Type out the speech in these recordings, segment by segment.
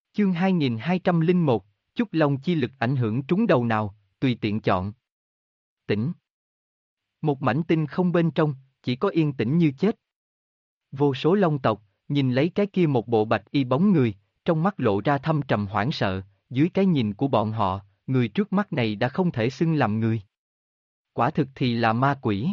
Chương 2201, Chúc Long chi lực ảnh hưởng trúng đầu nào, tùy tiện chọn. Tĩnh. Một mảnh tinh không bên trong, chỉ có yên tĩnh như chết. Vô số long tộc, nhìn lấy cái kia một bộ bạch y bóng người, trong mắt lộ ra thâm trầm hoảng sợ, dưới cái nhìn của bọn họ, người trước mắt này đã không thể xưng làm người. Quả thực thì là ma quỷ.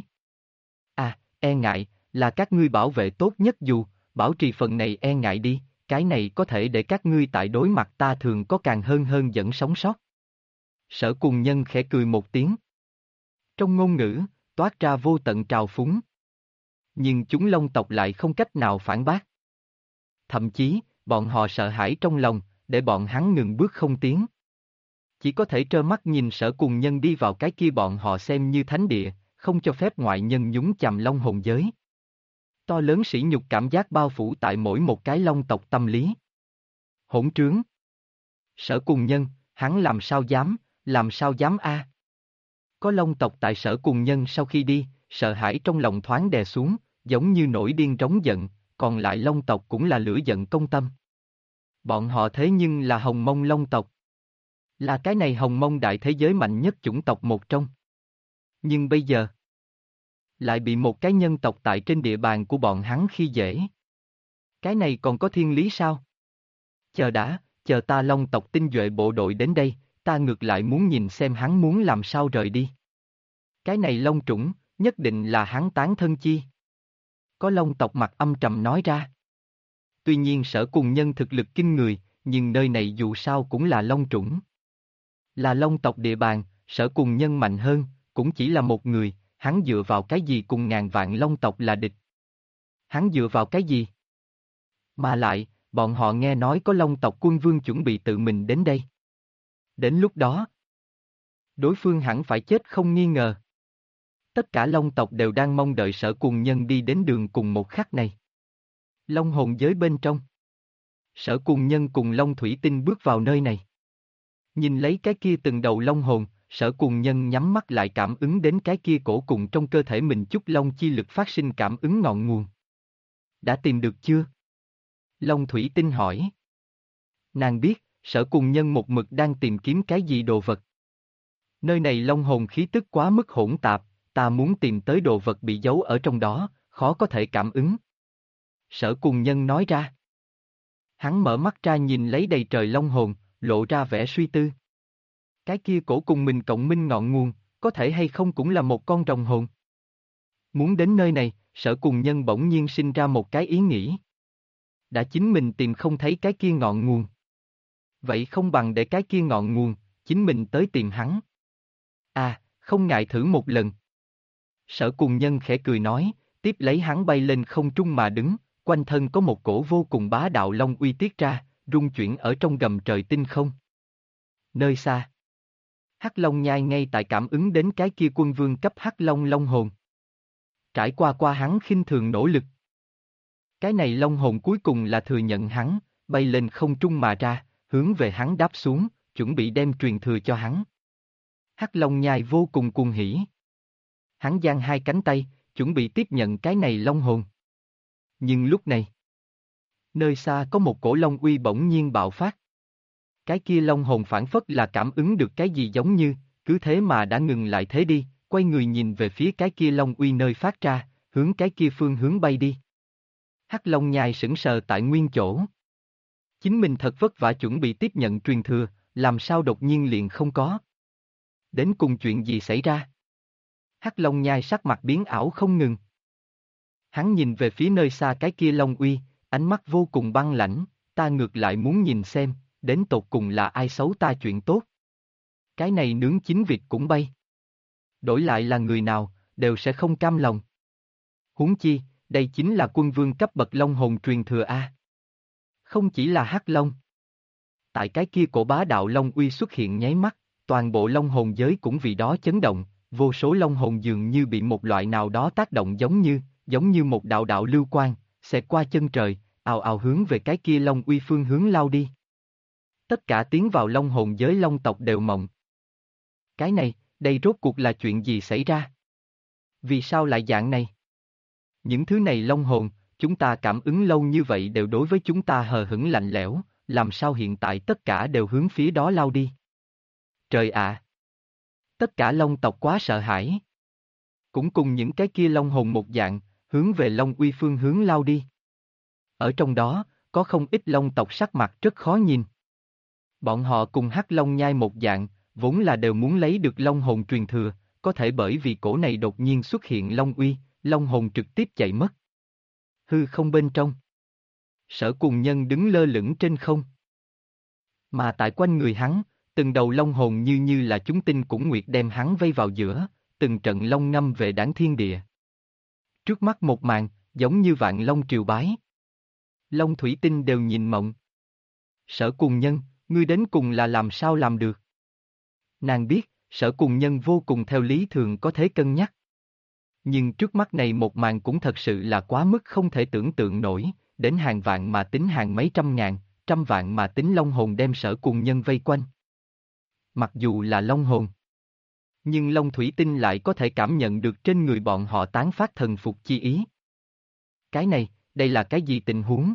À, e ngại, là các ngươi bảo vệ tốt nhất dù, bảo trì phần này e ngại đi, cái này có thể để các ngươi tại đối mặt ta thường có càng hơn dẫn sống sót. Sở Cùng Nhân khẽ cười một tiếng. Trong ngôn ngữ, toát ra vô tận trào phúng. Nhưng chúng long tộc lại không cách nào phản bác. Thậm chí, bọn họ sợ hãi trong lòng, để bọn hắn ngừng bước không tiến. Chỉ có thể trơ mắt nhìn Sở Cùng Nhân đi vào cái kia bọn họ xem như thánh địa, không cho phép ngoại nhân nhúng chàm long hồn giới. To lớn sỉ nhục cảm giác bao phủ tại mỗi một cái long tộc tâm lý. Hỗn trướng. Sở Cùng Nhân, hắn làm sao dám a? Có long tộc tại Sở Cùng Nhân sau khi đi, sợ hãi trong lòng thoáng đè xuống, giống như nổi điên trống giận, còn lại long tộc cũng là lửa giận công tâm. Bọn họ thế nhưng là Hồng Mông long tộc. Là cái này Hồng Mông đại thế giới mạnh nhất chủng tộc một trong. Nhưng bây giờ, lại bị một cái nhân tộc tại trên địa bàn của bọn hắn khi dễ. Cái này còn có thiên lý sao? Chờ đã, chờ ta long tộc tinh nhuệ bộ đội đến đây, ta ngược lại muốn nhìn xem hắn muốn làm sao rời đi. Cái này long trũng, nhất định là hắn tán thân chi. Có long tộc mặt âm trầm nói ra. Tuy nhiên Sở Cùng Nhân thực lực kinh người, nhưng nơi này dù sao cũng là long trũng. Là long tộc địa bàn, Sở Cùng Nhân mạnh hơn, cũng chỉ là một người, hắn dựa vào cái gì cùng ngàn vạn long tộc là địch? Hắn dựa vào cái gì? Mà lại, bọn họ nghe nói có long tộc quân vương chuẩn bị tự mình đến đây. Đến lúc đó, đối phương hẳn phải chết không nghi ngờ. Tất cả long tộc đều đang mong đợi Sở Cùng Nhân đi đến đường cùng một khắc này. Long hồn giới bên trong. Sở Cùng Nhân cùng Long Thủy Tinh bước vào nơi này. Nhìn lấy cái kia từng đầu long hồn, Sở Cùng Nhân nhắm mắt lại cảm ứng đến cái kia cổ cùng trong cơ thể mình chút long chi lực phát sinh cảm ứng ngọn nguồn. Đã tìm được chưa? Long Thủy Tinh hỏi. Nàng biết, Sở Cùng Nhân một mực đang tìm kiếm cái gì đồ vật. Nơi này long hồn khí tức quá mức hỗn tạp, ta muốn tìm tới đồ vật bị giấu ở trong đó, khó có thể cảm ứng. Sở Cùng Nhân nói ra. Hắn mở mắt ra nhìn lấy đầy trời long hồn, lộ ra vẻ suy tư. Cái kia cổ cùng mình cộng minh ngọn nguồn, có thể hay không cũng là một con rồng hồn. Muốn đến nơi này, Sở Cùng Nhân bỗng nhiên sinh ra một cái ý nghĩ. Đã chính mình tìm không thấy cái kia ngọn nguồn. Vậy không bằng để cái kia ngọn nguồn, chính mình tới tìm hắn. À, không ngại thử một lần. Sở Cùng Nhân khẽ cười nói, tiếp lấy hắn bay lên không trung mà đứng, quanh thân có một cổ vô cùng bá đạo long uy tiết ra, rung chuyển ở trong gầm trời tinh không. Nơi xa, Hắc Long Nhai ngay tại cảm ứng đến cái kia quân vương cấp Hắc Long long hồn. Trải qua hắn khinh thường nỗ lực. Cái này long hồn cuối cùng là thừa nhận hắn, bay lên không trung mà ra, hướng về hắn đáp xuống, chuẩn bị đem truyền thừa cho hắn. Hắc Long Nhai vô cùng cuồng hỉ. Hắn giang hai cánh tay, chuẩn bị tiếp nhận cái này long hồn. Nhưng lúc này, nơi xa có một cổ long uy bỗng nhiên bạo phát. Cái kia long hồn phản phất là cảm ứng được cái gì giống như, cứ thế mà đã ngừng lại thế đi, quay người nhìn về phía cái kia long uy nơi phát ra, hướng cái kia phương hướng bay đi. Hắc Long Nhai sững sờ tại nguyên chỗ. Chính mình thật vất vả chuẩn bị tiếp nhận truyền thừa, làm sao đột nhiên liền không có. Đến cùng chuyện gì xảy ra? Hắc Long Nhai sắc mặt biến ảo không ngừng. Hắn nhìn về phía nơi xa cái kia long uy, ánh mắt vô cùng băng lãnh, ta ngược lại muốn nhìn xem, đến tột cùng là ai xấu ta chuyện tốt. Cái này nướng chín vịt cũng bay. Đổi lại là người nào, đều sẽ không cam lòng. Huống chi, đây chính là quân vương cấp bậc long hồn truyền thừa A. Không chỉ là Hắc Long. Tại cái kia cổ bá đạo long uy xuất hiện nháy mắt, toàn bộ long hồn giới cũng vì đó chấn động, vô số long hồn dường như bị một loại nào đó tác động giống như một đạo đạo lưu quang, xẹt qua chân trời, ào ào hướng về cái kia long uy phương hướng lao đi. Tất cả tiến vào long hồn giới long tộc đều mộng. Cái này, đây rốt cuộc là chuyện gì xảy ra? Vì sao lại dạng này? Những thứ này long hồn, chúng ta cảm ứng lâu như vậy đều đối với chúng ta hờ hững lạnh lẽo, làm sao hiện tại tất cả đều hướng phía đó lao đi. Trời ạ! Tất cả long tộc quá sợ hãi. Cũng cùng những cái kia long hồn một dạng, hướng về Long Uy phương hướng lao đi. Ở trong đó, có không ít long tộc sắc mặt rất khó nhìn. Bọn họ cùng Hắc Long Nhai một dạng, vốn là đều muốn lấy được long hồn truyền thừa, có thể bởi vì cổ này đột nhiên xuất hiện Long Uy, long hồn trực tiếp chạy mất. Hư không bên trong. Sở Cùng Nhân đứng lơ lửng trên không. Mà tại quanh người hắn, từng đầu long hồn như là chúng tinh cũng nguyệt đem hắn vây vào giữa, từng trận long ngâm về đáng thiên địa. Trước mắt một màn, giống như vạn long triều bái. Long thủy tinh đều nhìn mộng. Sở Cùng Nhân, ngươi đến cùng là làm sao làm được? Nàng biết, Sở Cùng Nhân vô cùng theo lý thường có thể cân nhắc. Nhưng trước mắt này một màn cũng thật sự là quá mức không thể tưởng tượng nổi, đến hàng vạn mà tính hàng mấy trăm ngàn, trăm vạn mà tính long hồn đem Sở Cùng Nhân vây quanh. Mặc dù là long hồn, nhưng long thủy tinh lại có thể cảm nhận được trên người bọn họ tán phát thần phục chi ý. Cái này, đây là cái gì tình huống?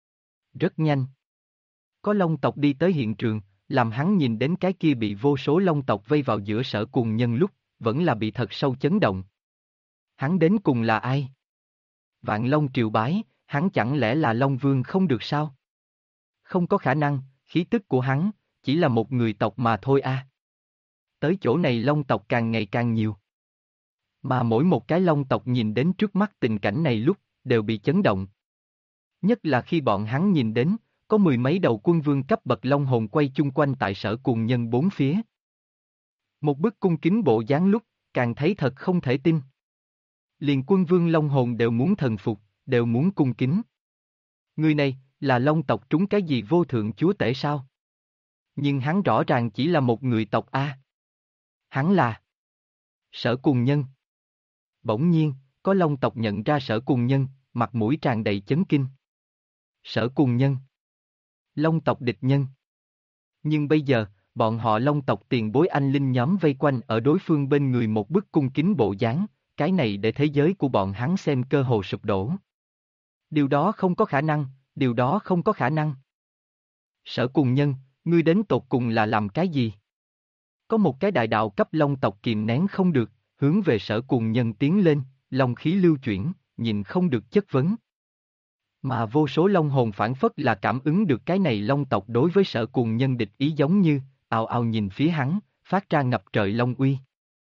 Rất nhanh. Có long tộc đi tới hiện trường, làm hắn nhìn đến cái kia bị vô số long tộc vây vào giữa Sở Cùng Nhân lúc, vẫn là bị thật sâu chấn động. Hắn đến cùng là ai? Vạn Long triều bái, hắn chẳng lẽ là Long Vương không được sao? Không có khả năng, khí tức của hắn, chỉ là một người tộc mà thôi a. Tới chỗ này long tộc càng ngày càng nhiều. Mà mỗi một cái long tộc nhìn đến trước mắt tình cảnh này lúc, đều bị chấn động. Nhất là khi bọn hắn nhìn đến, có mười mấy đầu quân vương cấp bậc long hồn quay chung quanh tại Sở Cùng Nhân bốn phía. Một bức cung kính bộ dáng lúc, càng thấy thật không thể tin. Liền quân vương long hồn đều muốn thần phục, đều muốn cung kính. Người này, là long tộc trúng cái gì vô thượng chúa tể sao? Nhưng hắn rõ ràng chỉ là một người tộc A. Hắn là Sở Cùng Nhân. Bỗng nhiên, có long tộc nhận ra Sở Cùng Nhân, mặt mũi tràn đầy chấn kinh. Sở Cùng Nhân. Long tộc địch nhân. Nhưng bây giờ, bọn họ long tộc tiền bối anh linh nhóm vây quanh ở đối phương bên người một bức cung kính bộ dáng, cái này để thế giới của bọn hắn xem cơ hồ sụp đổ. Điều đó không có khả năng, điều đó không có khả năng. Sở Cùng Nhân, ngươi đến tột cùng là làm cái gì? Có một cái đại đạo cấp long tộc kìm nén không được, hướng về Sở Cùng Nhân tiến lên, long khí lưu chuyển, nhìn không được chất vấn. Mà vô số long hồn phản phất là cảm ứng được cái này long tộc đối với Sở Cùng Nhân địch ý giống như, ào ào nhìn phía hắn, phát ra ngập trời long uy.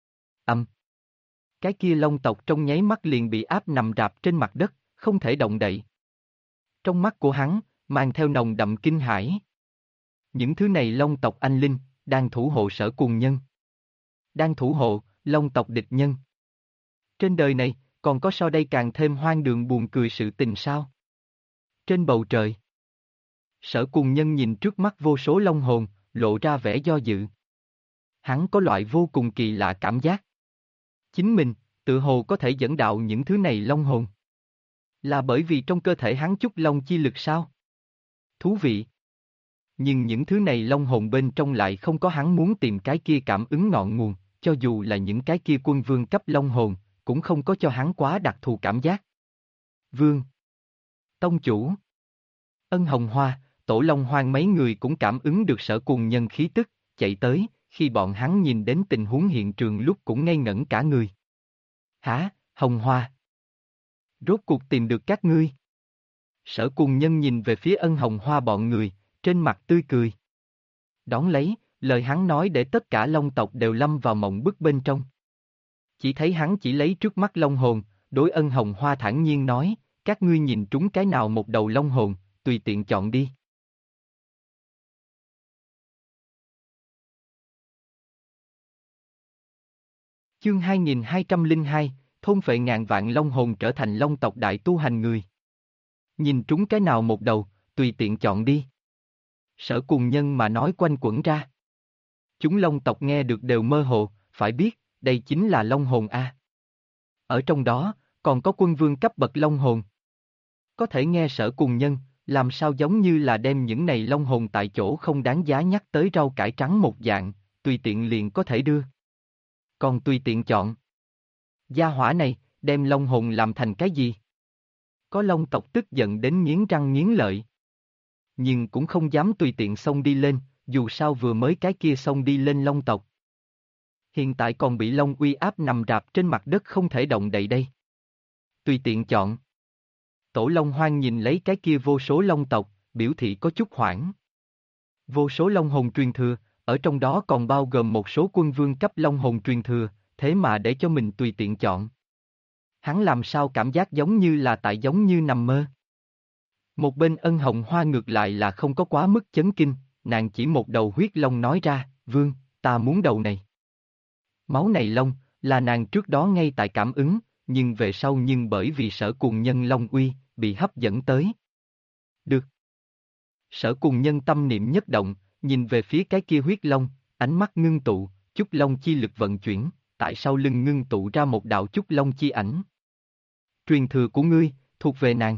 Cái kia long tộc trong nháy mắt liền bị áp nằm rạp trên mặt đất, không thể động đậy. Trong mắt của hắn, mang theo nồng đậm kinh hãi. Những thứ này long tộc anh linh, đang thủ hộ Sở Cùng Nhân. Đang thủ hộ, long tộc địch nhân. Trên đời này, còn có so đây càng thêm hoang đường buồn cười sự tình sao? Trên bầu trời, Sở Cùng Nhân nhìn trước mắt vô số long hồn, lộ ra vẻ do dự. Hắn có loại vô cùng kỳ lạ cảm giác. Chính mình, tự hồ có thể dẫn đạo những thứ này long hồn. Là bởi vì trong cơ thể hắn chút long chi lực sao? Thú vị. Nhưng những thứ này long hồn bên trong lại không có hắn muốn tìm cái kia cảm ứng ngọn nguồn, cho dù là những cái kia quân vương cấp long hồn, cũng không có cho hắn quá đặc thù cảm giác. Vương, Tông chủ, Ân Hồng Hoa, Tổ Long Hoang mấy người cũng cảm ứng được Sở Cùng Nhân khí tức, chạy tới, khi bọn hắn nhìn đến tình huống hiện trường lúc cũng ngây ngẩn cả người. Hả, Hồng Hoa? Rốt cuộc tìm được các ngươi. Sở Cùng Nhân nhìn về phía Ân Hồng Hoa bọn người, trên mặt tươi cười. Đón lấy, lời hắn nói để tất cả long tộc đều lâm vào mộng bức bên trong. Chỉ thấy hắn chỉ lấy trước mắt long hồn, đối Ân Hồng Hoa thản nhiên nói, các ngươi nhìn trúng cái nào một đầu long hồn, tùy tiện chọn đi. Chương 2202, thôn phệ ngàn vạn long hồn trở thành long tộc đại tu hành người. Nhìn trúng cái nào một đầu, tùy tiện chọn đi. Sở Cùng Nhân mà nói quanh quẩn ra. Chúng long tộc nghe được đều mơ hồ, phải biết, đây chính là long hồn a. Ở trong đó, còn có quân vương cấp bậc long hồn. Có thể nghe Sở Cùng Nhân, làm sao giống như là đem những này long hồn tại chỗ không đáng giá nhắc tới rau cải trắng một dạng, tùy tiện liền có thể đưa. Còn tùy tiện chọn. Gia hỏa này, đem long hồn làm thành cái gì? Có long tộc tức giận đến nghiến răng nghiến lợi. nhưng cũng không dám tùy tiện xông đi lên, dù sao vừa mới cái kia xông đi lên Long tộc. Hiện tại còn bị Long uy áp nằm rạp trên mặt đất không thể động đậy đây. Tùy tiện chọn. Tổ Long Hoang nhìn lấy cái kia vô số Long tộc, biểu thị có chút hoảng. Vô số Long hồn truyền thừa, ở trong đó còn bao gồm một số quân vương cấp Long hồn truyền thừa, thế mà để cho mình tùy tiện chọn. Hắn làm sao cảm giác giống như là tại giống như nằm mơ. Một bên Ân Hồng Hoa ngược lại là không có quá mức chấn kinh, nàng chỉ một đầu huyết long nói ra, vương, ta muốn đầu này. Máu này long, là nàng trước đó ngay tại cảm ứng, nhưng về sau nhưng bởi vì Sở Cuồng Nhân Long uy, bị hấp dẫn tới. Được. Sở Cuồng Nhân tâm niệm nhất động, nhìn về phía cái kia huyết long, ánh mắt ngưng tụ, chúc long chi lực vận chuyển, tại sau lưng ngưng tụ ra một đạo chúc long chi ảnh. Truyền thừa của ngươi, thuộc về nàng.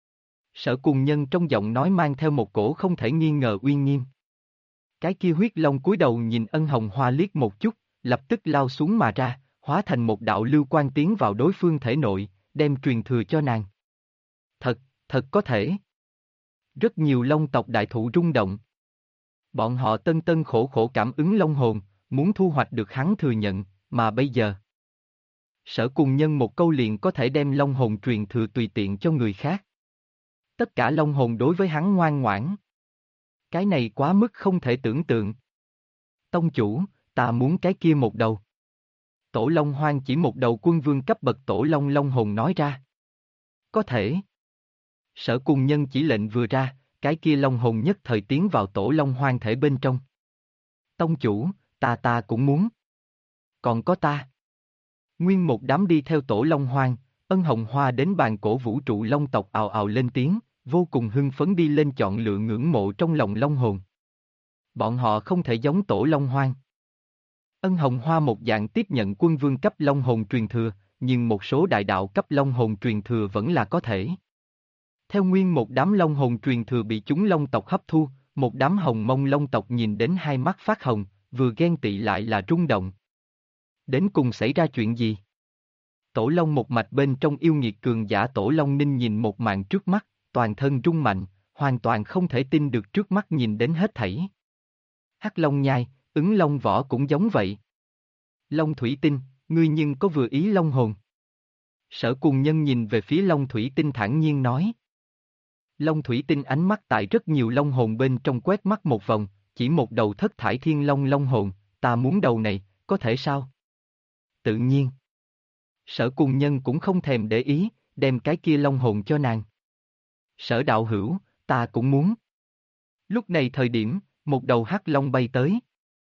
Sở Cuồng Nhân trong giọng nói mang theo một cổ không thể nghi ngờ uy nghiêm. Cái kia huyết long cúi đầu nhìn Ân Hồng Hoa liếc một chút, lập tức lao xuống mà ra, hóa thành một đạo lưu quang tiến vào đối phương thể nội, đem truyền thừa cho nàng. Thật có thể. Rất nhiều long tộc đại thụ rung động. Bọn họ tân tân khổ khổ cảm ứng long hồn, muốn thu hoạch được hắn thừa nhận, mà bây giờ. Sở Cuồng Nhân một câu liền có thể đem long hồn truyền thừa tùy tiện cho người khác. Tất cả long hồn đối với hắn ngoan ngoãn. Cái này quá mức không thể tưởng tượng. Tông chủ, ta muốn cái kia một đầu. Tổ Long Hoang chỉ một đầu quân vương cấp bậc Tổ Long Long hồn nói ra. Có thể. Sở Cuồng Nhân chỉ lệnh vừa ra, cái kia long hồn nhất thời tiến vào Tổ Long Hoang thể bên trong. Tông chủ, ta cũng muốn. Còn có ta. Nguyên một đám đi theo Tổ Long Hoang, Ân Hồng Hoa đến bàn cổ vũ trụ long tộc ào ào lên tiếng, vô cùng hưng phấn đi lên chọn lựa ngưỡng mộ trong lòng long hồn. Bọn họ không thể giống Tổ Long Hoang. Ân Hồng Hoa một dạng tiếp nhận quân vương cấp long hồn truyền thừa, nhưng một số đại đạo cấp long hồn truyền thừa vẫn là có thể. Theo nguyên một đám long hồn truyền thừa bị chúng long tộc hấp thu, một đám hồng mông long tộc nhìn đến hai mắt phát hồng, vừa ghen tị lại là rung động. Đến cùng xảy ra chuyện gì? Tổ Long một mạch bên trong yêu nghiệt cường giả Tổ Long Ninh nhìn một màn trước mắt, toàn thân rung mạnh, hoàn toàn không thể tin được trước mắt nhìn đến hết thảy. Hắc Long nhai, ứng long võ cũng giống vậy. Long Thủy Tinh, ngươi nhưng có vừa ý long hồn? Sở Cuồng Nhân nhìn về phía Long Thủy Tinh thản nhiên nói. Long Thủy Tinh ánh mắt tại rất nhiều long hồn bên trong quét mắt một vòng, chỉ một đầu thất thải thiên long long hồn, ta muốn đầu này, có thể sao? Tự nhiên. Sở Cuồng Nhân cũng không thèm để ý, đem cái kia long hồn cho nàng. Sở đạo hữu, ta cũng muốn. Lúc này thời điểm, một đầu hắc long bay tới.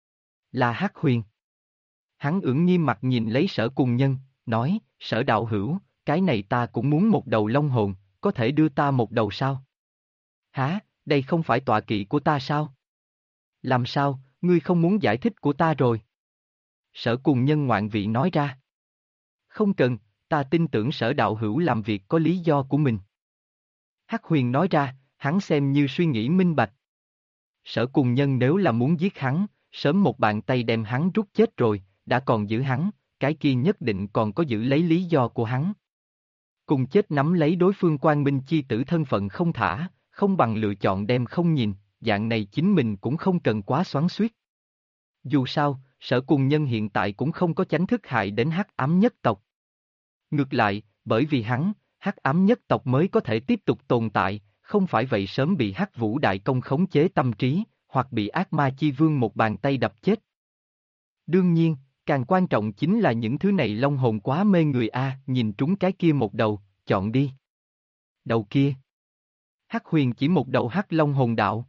Là Hắc Huyền. Hắn ưỡng nghiêm mặt nhìn lấy Sở Cuồng Nhân, nói, Sở đạo hữu, cái này ta cũng muốn một đầu long hồn, có thể đưa ta một đầu sao? Hả, đây không phải tọa kỵ của ta sao? Làm sao, ngươi không muốn giải thích của ta rồi? Sở Cuồng Nhân ngoạn vị nói ra. Không cần, ta tin tưởng Sở đạo hữu làm việc có lý do của mình. Hắc Huyền nói ra, hắn xem như suy nghĩ minh bạch. Sở Cuồng Nhân nếu là muốn giết hắn, sớm một bàn tay đem hắn rút chết rồi, đã còn giữ hắn, cái kia nhất định còn có giữ lấy lý do của hắn. Cùng chết nắm lấy đối phương Quang Minh chi tử thân phận không thả, không bằng lựa chọn đem không nhìn, dạng này chính mình cũng không cần quá xoắn xuýt. Dù sao, Sở Cuồng Nhân hiện tại cũng không có chánh thức hại đến Hắc Ám nhất tộc. Ngược lại, bởi vì hắn, Hắc Ám nhất tộc mới có thể tiếp tục tồn tại, không phải vậy sớm bị Hắc Vũ Đại Công khống chế tâm trí, hoặc bị ác ma chi vương một bàn tay đập chết. Đương nhiên, càng quan trọng chính là những thứ này long hồn quá mê người a, nhìn trúng cái kia một đầu, chọn đi. Đầu kia. Hắc Huyền chỉ một đầu Hắc Long hồn đạo.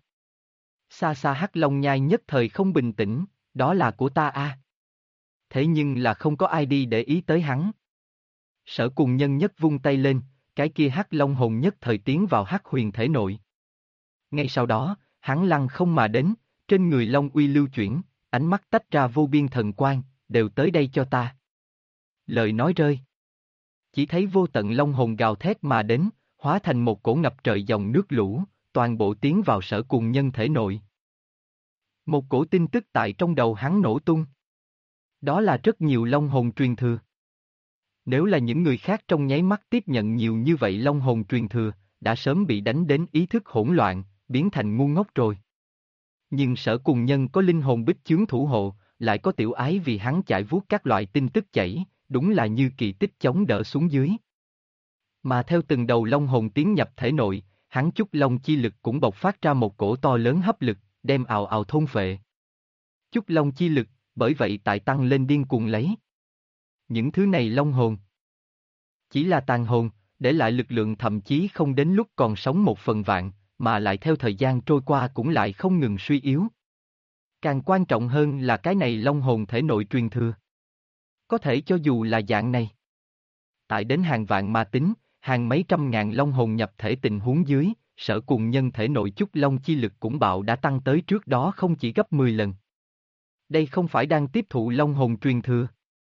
Xa xa Hắc Long nhai nhất thời không bình tĩnh, đó là của ta a. Thế nhưng là không có ai đi để ý tới hắn. Sở Cuồng Nhân nhất vung tay lên, cái kia Hắc Long hồn nhất thời tiến vào Hắc Huyền thể nội. Ngay sau đó, hắn lăng không mà đến, trên người Long uy lưu chuyển, ánh mắt tách ra vô biên thần quang, đều tới đây cho ta. Lời nói rơi. Chỉ thấy vô tận Long hồn gào thét mà đến, hóa thành một cổ ngập trời dòng nước lũ, toàn bộ tiến vào Sở Cuồng Nhân thể nội. Một cổ tin tức tại trong đầu hắn nổ tung. Đó là rất nhiều long hồn truyền thừa. Nếu là những người khác trong nháy mắt tiếp nhận nhiều như vậy long hồn truyền thừa, đã sớm bị đánh đến ý thức hỗn loạn, biến thành ngu ngốc rồi. Nhưng Sở Cùng Nhân có linh hồn bích chướng thủ hộ, lại có Tiểu Ái vì hắn chạy vuốt các loại tin tức chảy, đúng là như kỳ tích chống đỡ xuống dưới. Mà theo từng đầu long hồn tiến nhập thể nội, hắn Chúc Long chi lực cũng bộc phát ra một cổ to lớn hấp lực, đem ào ào thôn phệ. Chúc Long chi lực, bởi vậy tại tăng lên điên cuồng lấy. Những thứ này long hồn chỉ là tàn hồn, để lại lực lượng thậm chí không đến lúc còn sống 1/10000, mà lại theo thời gian trôi qua cũng lại không ngừng suy yếu. Càng quan trọng hơn là cái này long hồn thể nội truyền thừa. Có thể cho dù là dạng này. Tại đến hàng vạn mà tính, hàng mấy trăm ngàn long hồn nhập thể tình huống dưới, Sở Cùng Nhân thể nội Chúc Long chi lực cũng bạo đã tăng tới trước đó không chỉ gấp 10 lần. Đây không phải đang tiếp thụ long hồn truyền thừa.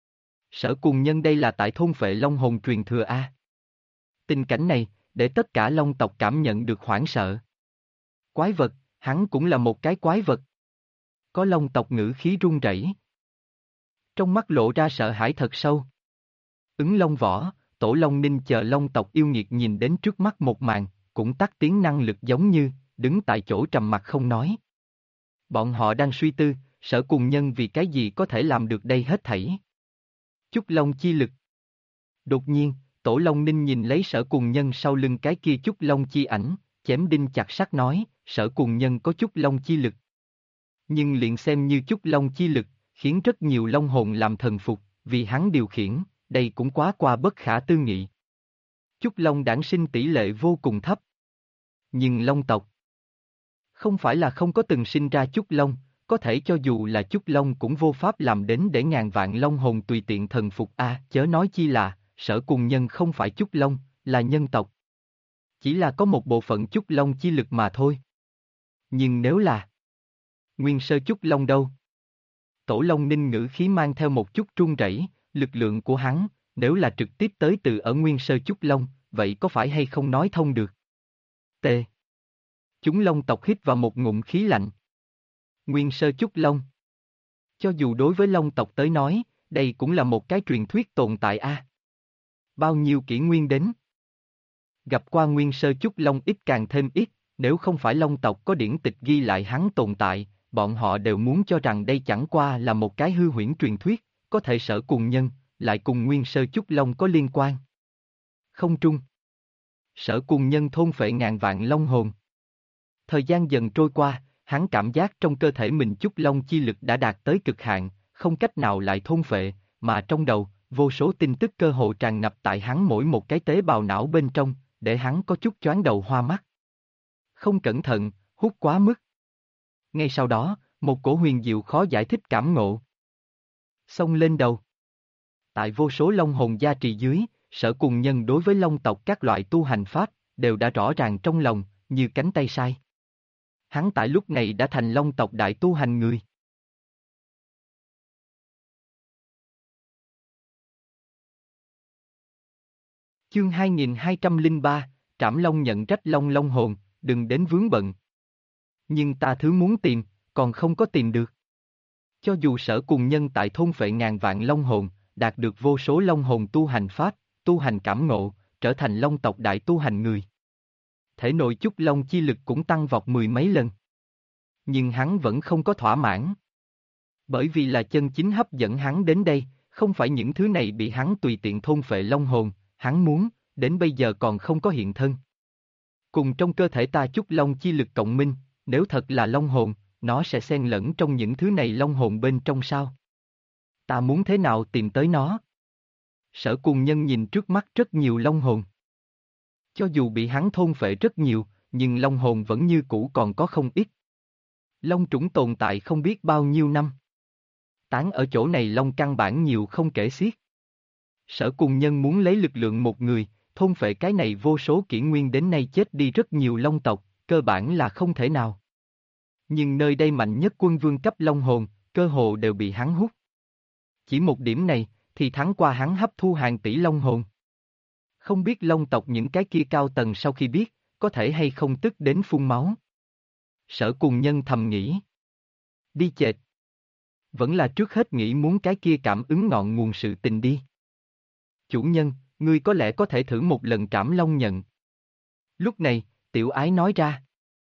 Sở Cùng Nhân đây là tại thôn phệ long hồn truyền thừa A. Tình cảnh này, để tất cả long tộc cảm nhận được hoảng sợ. Quái vật, hắn cũng là một cái quái vật. Có long tộc ngữ khí run rẩy. Trong mắt lộ ra sợ hãi thật sâu. Ứng Long Võ, Tổ Long Ninh chờ long tộc yêu nghiệt nhìn đến trước mắt một màn, cũng tắt tiếng năng lực giống như, đứng tại chỗ trầm mặc không nói. Bọn họ đang suy tư, Sở Cùng Nhân vì cái gì có thể làm được đây hết thảy. Chúc Long chi lực. Đột nhiên, Tổ Long Ninh nhìn lấy Sở Cùng Nhân sau lưng cái kia Chúc Long chi ảnh, chém đinh chặt sắt nói, Sở Cùng Nhân có Chúc Long chi lực. Nhưng liền xem như Chúc Long chi lực, khiến rất nhiều long hồn làm thần phục, vì hắn điều khiển, đây cũng quá qua bất khả tư nghị. Chúc Long đản sinh tỷ lệ vô cùng thấp. Nhưng long tộc không phải là không có từng sinh ra Chúc Long, có thể cho dù là Chúc Long cũng vô pháp làm đến để ngàn vạn long hồn tùy tiện thần phục chớ nói chi là, Sở Cùng Nhân không phải Chúc Long, là nhân tộc. Chỉ là có một bộ phận Chúc Long chi lực mà thôi. Nhưng nếu là Nguyên Sơ Chúc Long đâu? Tổ Long Ninh ngữ khí mang theo một chút run rẩy, lực lượng của hắn, nếu là trực tiếp tới từ ở Nguyên Sơ Chúc Long, vậy có phải hay không nói thông được? T. Chúng long tộc hít vào một ngụm khí lạnh. Nguyên Sơ Chúc Long. Cho dù đối với long tộc tới nói, đây cũng là một cái truyền thuyết tồn tại Bao nhiêu kỷ nguyên đến? Gặp qua Nguyên Sơ Chúc Long ít càng thêm ít, nếu không phải long tộc có điển tịch ghi lại hắn tồn tại, bọn họ đều muốn cho rằng đây chẳng qua là một cái hư huyễn truyền thuyết, có thể Sở Cùng Nhân, lại cùng Nguyên Sơ Chúc Long có liên quan. Không trung. Sở Cùng Nhân thôn phệ ngàn vạn long hồn. Thời gian dần trôi qua, hắn cảm giác trong cơ thể mình Chúc Long chi lực đã đạt tới cực hạn, không cách nào lại thôn phệ, mà trong đầu, vô số tin tức cơ hồ tràn ngập tại hắn mỗi một cái tế bào não bên trong, để hắn có chút choáng đầu hoa mắt. Không cẩn thận, hút quá mức. Ngay sau đó, một cổ huyền diệu khó giải thích cảm ngộ xông lên đầu. Tại vô số long hồn gia trì dưới, Sở Cùng Nhân đối với long tộc các loại tu hành pháp, đều đã rõ ràng trong lòng, như cánh tay sai. Hắn tại lúc này đã thành long tộc đại tu hành người. Chương 2203, Trảm Long nhận trách long long hồn, đừng đến vướng bận. Nhưng ta thứ muốn tìm, còn không có tìm được. Cho dù Sở Cùng Nhân tại thôn phệ ngàn vạn long hồn, đạt được vô số long hồn tu hành pháp, tu hành cảm ngộ, trở thành long tộc đại tu hành người. Thể nội Chúc Long chi lực cũng tăng vọt mười mấy lần. Nhưng hắn vẫn không có thỏa mãn. Bởi vì là chân chính hấp dẫn hắn đến đây, không phải những thứ này bị hắn tùy tiện thôn phệ long hồn, hắn muốn, đến bây giờ còn không có hiện thân. Cùng trong cơ thể ta Chúc Long chi lực cộng minh, nếu thật là long hồn, nó sẽ xen lẫn trong những thứ này long hồn bên trong sao? Ta muốn thế nào tìm tới nó? Sở Cùng Nhân nhìn trước mắt rất nhiều long hồn. Cho dù bị hắn thôn phệ rất nhiều, nhưng long hồn vẫn như cũ còn có không ít. Long trũng tồn tại không biết bao nhiêu năm. Tán ở chỗ này long căn bản nhiều không kể xiết. Sở Cùng Nhân muốn lấy lực lượng một người, thôn phệ cái này vô số kỷ nguyên đến nay chết đi rất nhiều long tộc, cơ bản là không thể nào. Nhưng nơi đây mạnh nhất quân vương cấp long hồn, cơ hồ đều bị hắn hút. Chỉ một điểm này, thì thắng qua hắn hấp thu hàng tỷ long hồn. Không biết long tộc những cái kia cao tầng sau khi biết, có thể hay không tức đến phun máu. Sở Cùng Nhân thầm nghĩ. Đi chệch. Vẫn là trước hết nghĩ muốn cái kia cảm ứng ngọn nguồn sự tình đi. Chủ nhân, ngươi có lẽ có thể thử một lần trảm long nhận. Lúc này, Tiểu Ái nói ra.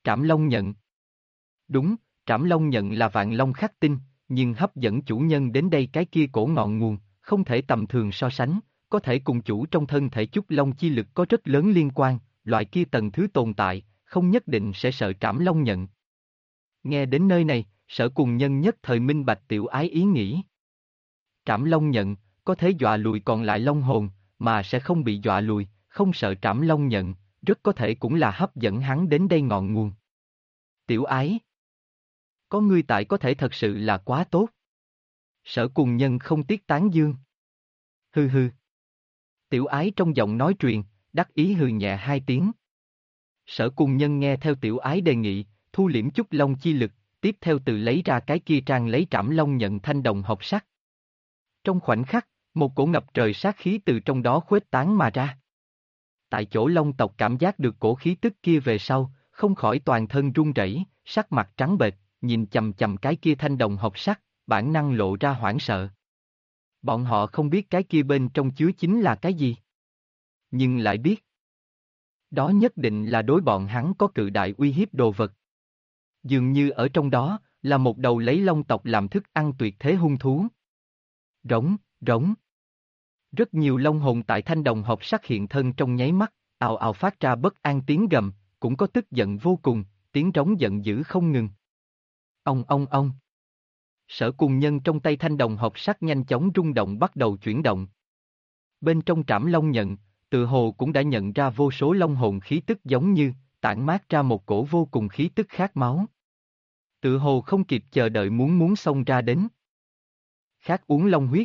Trảm Long Nhận. Đúng, Trảm Long Nhận là vạn long khắc tinh, nhưng hấp dẫn chủ nhân đến đây cái kia cổ ngọn nguồn, không thể tầm thường so sánh, có thể cùng chủ trong thân thể Chúc Long chi lực có rất lớn liên quan, loại kia tầng thứ tồn tại, không nhất định sẽ sợ Trảm Long Nhận. Nghe đến nơi này, Sở Cùng Nhân nhất thời minh bạch Tiểu Ái ý nghĩ. Trảm Long Nhận, có thể dọa lùi còn lại long hồn, mà sẽ không bị dọa lùi, không sợ Trảm Long Nhận, rất có thể cũng là hấp dẫn hắn đến đây ngọn nguồn. Tiểu Ái, có ngươi tại có thể thật sự là quá tốt. Sở Cùng Nhân không tiếc tán dương. Hừ hừ. Tiểu Ái trong giọng nói truyền, đắc ý hừ nhẹ hai tiếng. Sở Cùng Nhân nghe theo Tiểu Ái đề nghị, thu liễm chút long chi lực, tiếp theo tự lấy ra cái kia trang lấy Trảm Long Nhận thanh đồng hộp sắt. Trong khoảnh khắc, một cổ ngập trời sát khí từ trong đó khuếch tán mà ra. Tại chỗ Long tộc cảm giác được cổ khí tức kia về sau, không khỏi toàn thân run rẩy, sắc mặt trắng bệch, nhìn chằm chằm cái kia thanh đồng hộp sắt, bản năng lộ ra hoảng sợ. Bọn họ không biết cái kia bên trong chứa chính là cái gì. Nhưng lại biết. Đó nhất định là đối bọn hắn có cự đại uy hiếp đồ vật. Dường như ở trong đó, là một đầu lấy Long tộc làm thức ăn tuyệt thế hung thú. Rống, rống. Rất nhiều long hồn tại thanh đồng hộp sắt hiện thân trong nháy mắt, ào ào phát ra bất an tiếng gầm, cũng có tức giận vô cùng, tiếng rống giận dữ không ngừng. Ông. Sở Cùng Nhân trong tay thanh đồng hộp sắt nhanh chóng rung động bắt đầu chuyển động. Bên trong Trảm Long Nhận, tự hồ cũng đã nhận ra vô số long hồn khí tức giống như, tản mát ra một cổ vô cùng khí tức khát máu. Tự hồ không kịp chờ đợi muốn xông ra đến. Khát uống long huyết.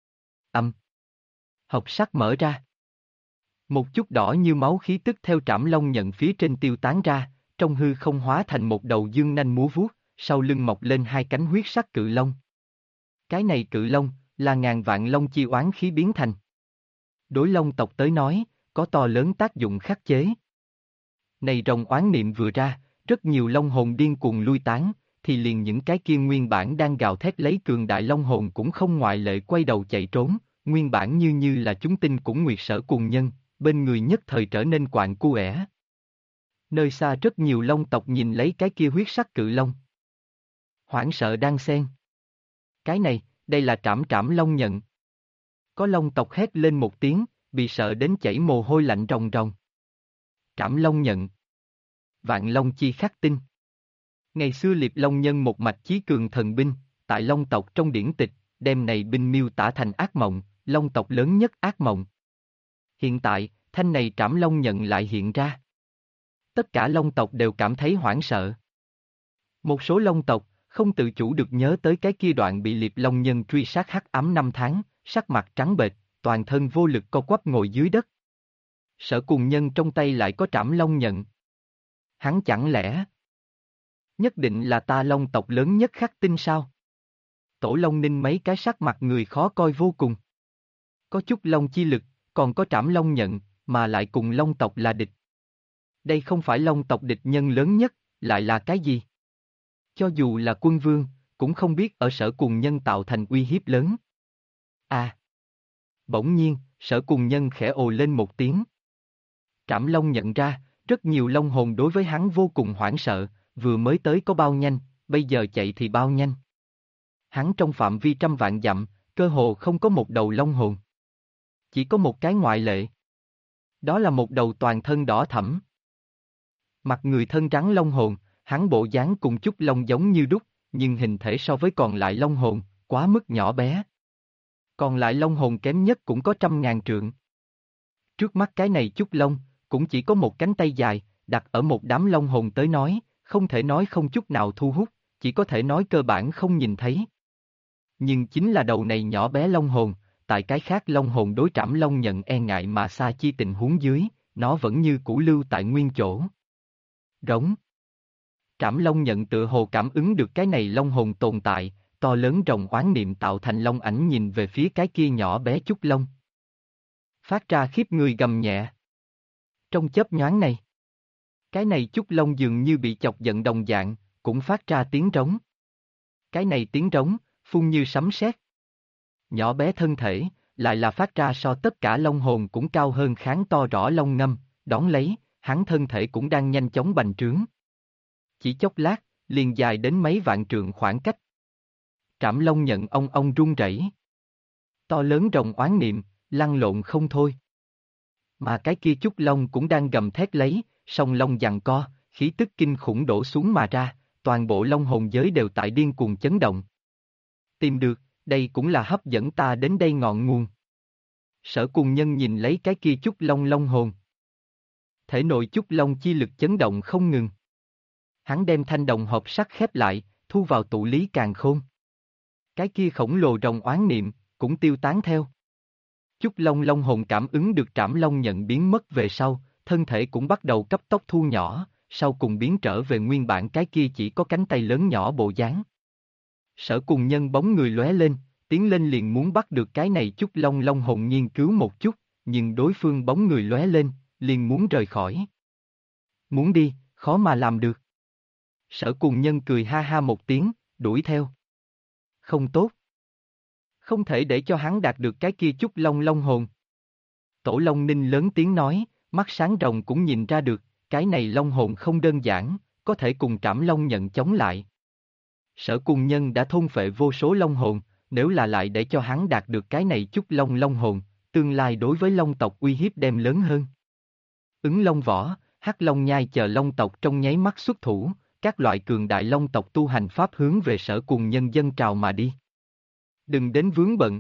Hộp sắt mở ra. Một chút đỏ như máu khí tức theo Trảm Long Nhận phía trên tiêu tán ra, trong hư không hóa thành một đầu dương nanh múa vuốt, sau lưng mọc lên hai cánh huyết sắc cự long. Cái này cự long, là ngàn vạn long chi oán khí biến thành. Đối long tộc tới nói, có to lớn tác dụng khắc chế. Này rồng oán niệm vừa ra, rất nhiều long hồn điên cuồng lui tán, thì liền những cái kia nguyên bản đang gào thét lấy cường đại long hồn cũng không ngoại lệ quay đầu chạy trốn, nguyên bản như là chúng tinh cũng nguyệt Sở Cùng Nhân, bên người nhất thời trở nên quạng cu ẻ. Nơi xa rất nhiều long tộc nhìn lấy cái kia huyết sắc cự long. Hoảng sợ đang xen. Cái này, đây là Trảm Long Nhận. Có long tộc hét lên một tiếng, bị sợ đến chảy mồ hôi lạnh ròng ròng. Trảm Long Nhận. Vạn long chi khắc tinh. Ngày xưa Liệp Long Nhân một mạch chí cường thần binh, tại long tộc trong điển tịch, đem này binh miêu tả thành ác mộng, long tộc lớn nhất ác mộng. Hiện tại, thanh này Trảm Long Nhận lại hiện ra. Tất cả long tộc đều cảm thấy hoảng sợ. Một số long tộc, không tự chủ được nhớ tới cái kia đoạn bị Liệp Long Nhân truy sát hắc ám 5 tháng, sắc mặt trắng bệch, toàn thân vô lực co quắp ngồi dưới đất. Sở Cùng Nhân trong tay lại có Trảm Long Nhận. Hắn chẳng lẽ nhất định là ta long tộc lớn nhất khắc tinh sao? Tổ Long Ninh mấy cái sắc mặt người khó coi vô cùng. Có chút long chi lực, còn có Trảm Long Nhận, mà lại cùng long tộc là địch. Đây không phải long tộc địch nhân lớn nhất, lại là cái gì? Cho dù là quân vương, cũng không biết ở Sở Cùng Nhân tạo thành uy hiếp lớn. Bỗng nhiên, Sở Cùng Nhân khẽ ồ lên một tiếng. Trảm Long nhận ra, rất nhiều long hồn đối với hắn vô cùng hoảng sợ, vừa mới tới có bao nhanh, bây giờ chạy thì bao nhanh. Hắn trong phạm vi trăm vạn dặm, cơ hồ không có một đầu long hồn. Chỉ có một cái ngoại lệ. Đó là một đầu toàn thân đỏ thẫm. Mặt người thân trắng long hồn, hắn bộ dáng cùng chút long giống như đúc, nhưng hình thể so với còn lại long hồn, quá mức nhỏ bé. Còn lại long hồn kém nhất cũng có 100.000 trượng. Trước mắt cái này chút long, cũng chỉ có một cánh tay dài, đặt ở một đám long hồn tới nói, không thể nói không chút nào thu hút, chỉ có thể nói cơ bản không nhìn thấy. Nhưng chính là đầu này nhỏ bé long hồn, tại cái khác long hồn đối Trảm Long Nhận e ngại mà xa chi tình huống dưới, nó vẫn như cũ lưu tại nguyên chỗ. Rống. Trảm Long Nhận tựa hồ cảm ứng được cái này long hồn tồn tại, to lớn rồng oán niệm tạo thành long ảnh nhìn về phía cái kia nhỏ bé chút long. Phát ra khiếp người gầm nhẹ. Trong chớp nhoáng này, cái này chút long dường như bị chọc giận đồng dạng, cũng phát ra tiếng rống. Cái này tiếng rống, phun như sấm sét. Nhỏ bé thân thể, lại là phát ra so tất cả long hồn cũng cao hơn kháng to rõ long ngâm, đón lấy, hắn thân thể cũng đang nhanh chóng bành trướng. Chỉ chốc lát, liền dài đến mấy vạn trượng khoảng cách. Trảm Long nhận ong run rẩy. To lớn rồng oán niệm, lăn lộn không thôi. Mà cái kia Chúc Long cũng đang gầm thét lấy, song long giằng co, khí tức kinh khủng đổ xuống mà ra, toàn bộ long hồn giới đều tại điên cuồng chấn động. Tìm được, đây cũng là hấp dẫn ta đến đây ngọn nguồn. Sở Cùng Nhân nhìn lấy cái kia Chúc Long long hồn. Thể nội Chúc Long chi lực chấn động không ngừng. Hắn đem thanh đồng hộp sắt khép lại, thu vào tụ lý càn khôn. Cái kia khổng lồ rồng oán niệm, cũng tiêu tán theo. Chúc Long long hồn cảm ứng được Trảm Long nhận biến mất về sau, thân thể cũng bắt đầu cấp tốc thu nhỏ, sau cùng biến trở về nguyên bản cái kia chỉ có cánh tay lớn nhỏ bộ dáng. Sở Cùng Nhân bóng người lóe lên, tiến lên liền muốn bắt được cái này Chúc Long long hồn nghiên cứu một chút, nhưng đối phương bóng người lóe lên, liền muốn rời khỏi. Muốn đi, khó mà làm được. Sở Cùng Nhân cười ha ha một tiếng, đuổi theo. Không tốt. Không thể để cho hắn đạt được cái kia Chúc Long long hồn. Tổ Long Ninh lớn tiếng nói, mắt sáng rồng cũng nhìn ra được, cái này long hồn không đơn giản, có thể cùng Trảm Long nhận chống lại. Sở Cùng Nhân đã thôn phệ vô số long hồn, nếu là lại để cho hắn đạt được cái này Chúc Long long hồn, tương lai đối với long tộc uy hiếp đem lớn hơn. Ứng Long Võ, Hắc Long Nhai chờ long tộc trong nháy mắt xuất thủ, các loại cường đại long tộc tu hành pháp hướng về Sở Cùng Nhân dâng trào mà đi. Đừng đến vướng bận.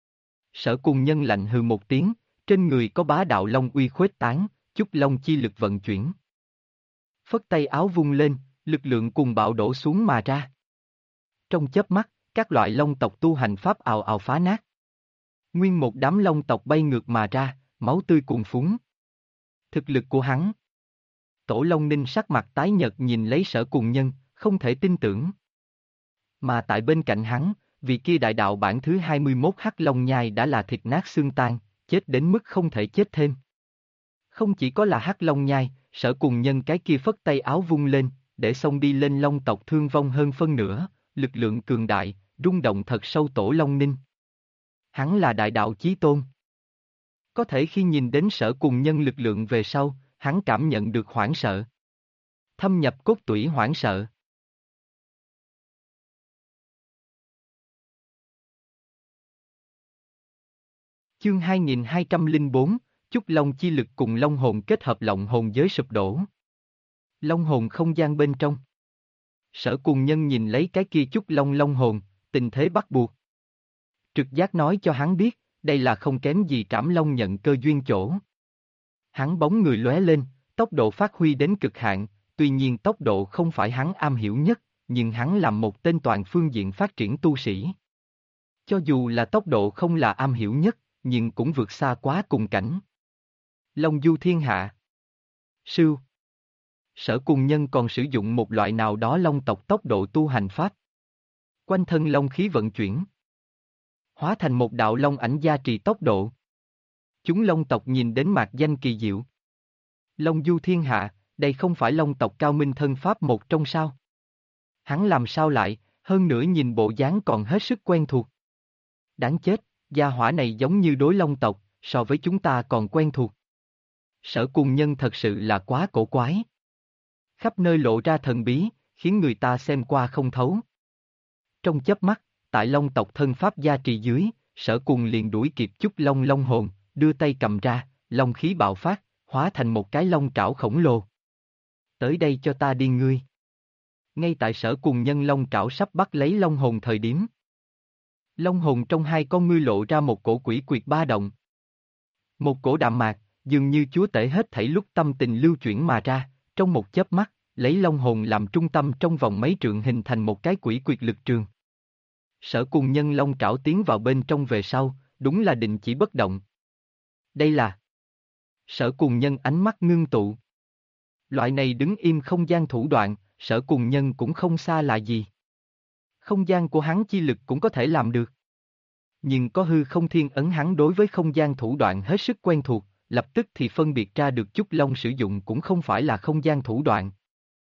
Sở Cùng Nhân lạnh hừ một tiếng, trên người có bá đạo long uy khuếch tán, Chúc Long chi lực vận chuyển. Phất tay áo vung lên, lực lượng cùng bạo đổ xuống mà ra. Trong chớp mắt, các loại long tộc tu hành pháp ào ào phá nát. Nguyên một đám long tộc bay ngược mà ra, máu tươi cuồn phúng. Thực lực của hắn. Tổ Long Ninh sắc mặt tái nhợt nhìn lấy Sở Cùng Nhân, không thể tin tưởng. Mà tại bên cạnh hắn, vì kia đại đạo bản thứ 21 Hắc Long Nhai đã là thịt nát xương tan, chết đến mức không thể chết thêm. Không chỉ có là Hắc Long Nhai, Sở Cùng Nhân cái kia phất tay áo vung lên, để xông đi lên long tộc thương vong hơn phân nửa, lực lượng cường đại, rung động thật sâu Tổ Long Ninh. Hắn là đại đạo chí tôn. Có thể khi nhìn đến Sở Cùng Nhân lực lượng về sau, hắn cảm nhận được hoảng sợ. Thâm nhập cốt tủy hoảng sợ. Chương 2204, Chúc Long chi lực cùng Long hồn kết hợp lộng hồn giới sụp đổ. Long hồn không gian bên trong. Sở Cùng Nhân nhìn lấy cái kia Chúc Long long hồn, tình thế bắt buộc. Trực giác nói cho hắn biết, đây là không kém gì Trảm Long nhận cơ duyên chỗ. Hắn bóng người lóe lên, tốc độ phát huy đến cực hạn, tuy nhiên tốc độ không phải hắn am hiểu nhất, nhưng hắn làm một tên toàn phương diện phát triển tu sĩ. Cho dù là tốc độ không là am hiểu nhất, nhưng cũng vượt xa quá cùng cảnh. Long du thiên hạ. Sưu. Sở Cùng Nhân còn sử dụng một loại nào đó long tộc tốc độ tu hành pháp. Quanh thân long khí vận chuyển. Hóa thành một đạo long ảnh gia trì tốc độ. Chúng long tộc nhìn đến mạc danh kỳ diệu. Long du thiên hạ, đây không phải long tộc cao minh thân pháp một trong sao? Hắn làm sao lại, hơn nữa nhìn bộ dáng còn hết sức quen thuộc. Đáng chết, gia hỏa này giống như đối long tộc, so với chúng ta còn quen thuộc. Sở Cùng Nhân thật sự là quá cổ quái. Khắp nơi lộ ra thần bí, khiến người ta xem qua không thấu. Trong chớp mắt, tại long tộc thân pháp gia trì dưới, Sở Cùng liền đuổi kịp Chúc Long long hồn, đưa tay cầm ra, long khí bạo phát, hóa thành một cái long trảo khổng lồ. Tới đây cho ta đi ngươi. Ngay tại Sở Cùng Nhân long trảo sắp bắt lấy long hồn thời điểm. Long hồn trong hai con ngươi lộ ra một cổ quỷ quyệt ba động. Một cổ đạm mạc, dường như chúa tể hết thảy lúc tâm tình lưu chuyển mà ra, trong một chớp mắt, lấy long hồn làm trung tâm trong vòng mấy trượng hình thành một cái quỷ quyệt lực trường. Sở Cùng Nhân long trảo tiến vào bên trong về sau, đúng là định chỉ bất động. Đây là... Sở Cùng Nhân ánh mắt ngưng tụ. Loại này đứng im không gian thủ đoạn, Sở Cùng Nhân cũng không xa lạ gì. Không gian của hắn chi lực cũng có thể làm được. Nhưng có hư không thiên ấn hắn đối với không gian thủ đoạn hết sức quen thuộc, lập tức thì phân biệt ra được Chúc Long sử dụng cũng không phải là không gian thủ đoạn.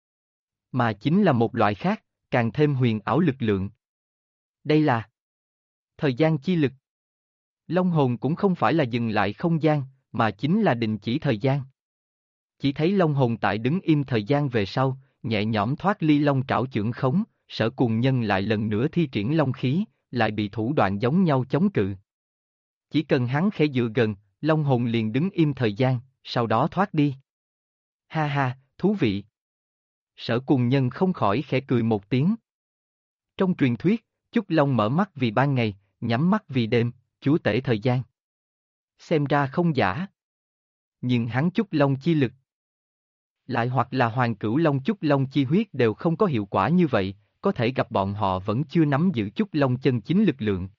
Mà chính là một loại khác, càng thêm huyền ảo lực lượng. Đây là thời gian chi lực. Long hồn cũng không phải là dừng lại không gian, mà chính là đình chỉ thời gian. Chỉ thấy long hồn tại đứng im thời gian về sau, nhẹ nhõm thoát ly long trảo chưởng khống, Sở Cuồng Nhân lại lần nữa thi triển long khí, lại bị thủ đoạn giống nhau chống cự. Chỉ cần hắn khẽ dựa gần, long hồn liền đứng im thời gian, sau đó thoát đi. Ha ha, thú vị. Sở Cuồng Nhân không khỏi khẽ cười một tiếng. Trong truyền thuyết, Chúc Long mở mắt vì ban ngày, nhắm mắt vì đêm, chúa tể thời gian. Xem ra không giả. Nhưng hắn Chúc Long chi lực, lại hoặc là Hoàng Cửu Long Chúc Long chi huyết đều không có hiệu quả như vậy, có thể gặp bọn họ vẫn chưa nắm giữ Chúc Long chân chính lực lượng.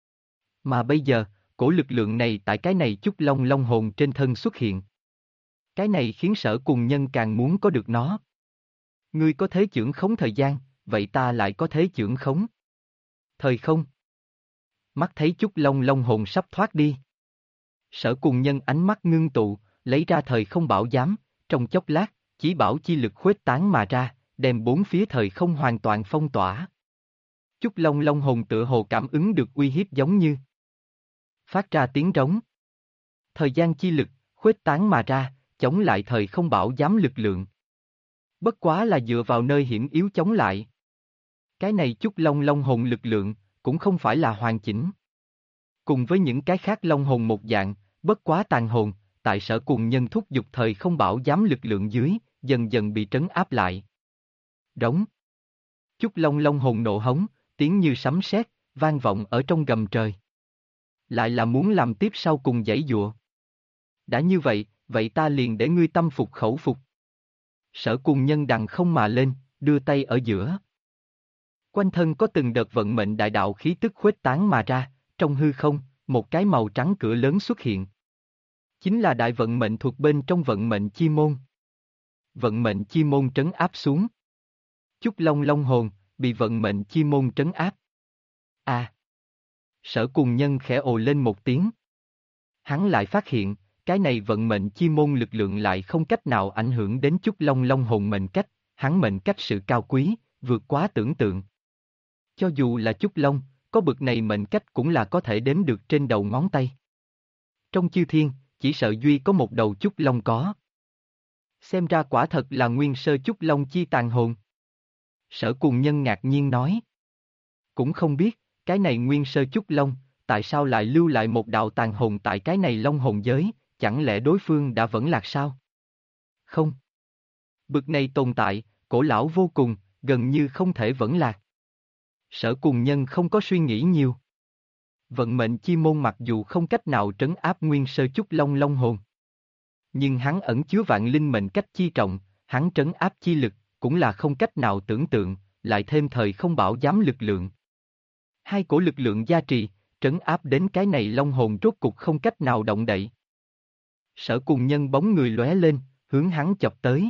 Mà bây giờ, cổ lực lượng này tại cái này Chúc Long long hồn trên thân xuất hiện. Cái này khiến Sở Cuồng Nhân càng muốn có được nó. Ngươi có thế chưởng khống thời gian, vậy ta lại có thế chưởng khống thời không. Mắt thấy Chúc Long long hồn sắp thoát đi. Sở Cuồng Nhân ánh mắt ngưng tụ, lấy ra thời không bảo giám, trong chốc lát, chỉ bảo chi lực khuếch tán mà ra, đem bốn phía thời không hoàn toàn phong tỏa. Chúc Long long hồn tựa hồ cảm ứng được uy hiếp giống như phát ra tiếng rống. Thời gian chi lực, khuếch tán mà ra, chống lại thời không bảo giám lực lượng. Bất quá là dựa vào nơi hiểm yếu chống lại. Cái này Chúc Long long hồn lực lượng, cũng không phải là hoàn chỉnh. Cùng với những cái khác long hồn một dạng, bất quá tàn hồn, tại Sở Cuồng Nhân thúc giục thời không bảo giám lực lượng dưới, dần dần bị trấn áp lại. Rống. Chúc Long long hồn nộ hống, tiếng như sấm sét, vang vọng ở trong gầm trời. Lại là muốn làm tiếp sau cùng giãy giụa. Đã như vậy, vậy ta liền để ngươi tâm phục khẩu phục. Sở Cuồng Nhân đằng không mà lên, đưa tay ở giữa. Quanh thân có từng đợt vận mệnh đại đạo khí tức khuếch tán mà ra, trong hư không, một cái màu trắng cửa lớn xuất hiện. Chính là đại vận mệnh thuộc bên trong vận mệnh chi môn. Vận mệnh chi môn trấn áp xuống. Chúc Long long hồn, bị vận mệnh chi môn trấn áp. À! Sở Cuồng Nhân khẽ ồ lên một tiếng. Hắn lại phát hiện, cái này vận mệnh chi môn lực lượng lại không cách nào ảnh hưởng đến Chúc Long long hồn mệnh cách, hắn mệnh cách sự cao quý, vượt quá tưởng tượng. Cho dù là Chúc Long, có bực này mệnh cách cũng là có thể đếm được trên đầu ngón tay. Trong chư thiên, chỉ sợ duy có một đầu Chúc Long có. Xem ra quả thật là nguyên sơ Chúc Long chi tàn hồn. Sở Cuồng Nhân ngạc nhiên nói. Cũng không biết, cái này nguyên sơ Chúc Long, tại sao lại lưu lại một đạo tàn hồn tại cái này long hồn giới, chẳng lẽ đối phương đã vẫn lạc sao? Không. Bực này tồn tại, cổ lão vô cùng, gần như không thể vẫn lạc. Sở Cuồng Nhân không có suy nghĩ nhiều. Vận mệnh chi môn mặc dù không cách nào trấn áp nguyên sơ Chúc Long long hồn. Nhưng hắn ẩn chứa vạn linh mệnh cách chi trọng, hắn trấn áp chi lực, cũng là không cách nào tưởng tượng, lại thêm thời không bảo giám lực lượng. Hai cổ lực lượng gia trì, trấn áp đến cái này long hồn rốt cục không cách nào động đậy. Sở Cuồng Nhân bóng người lóe lên, hướng hắn chọc tới.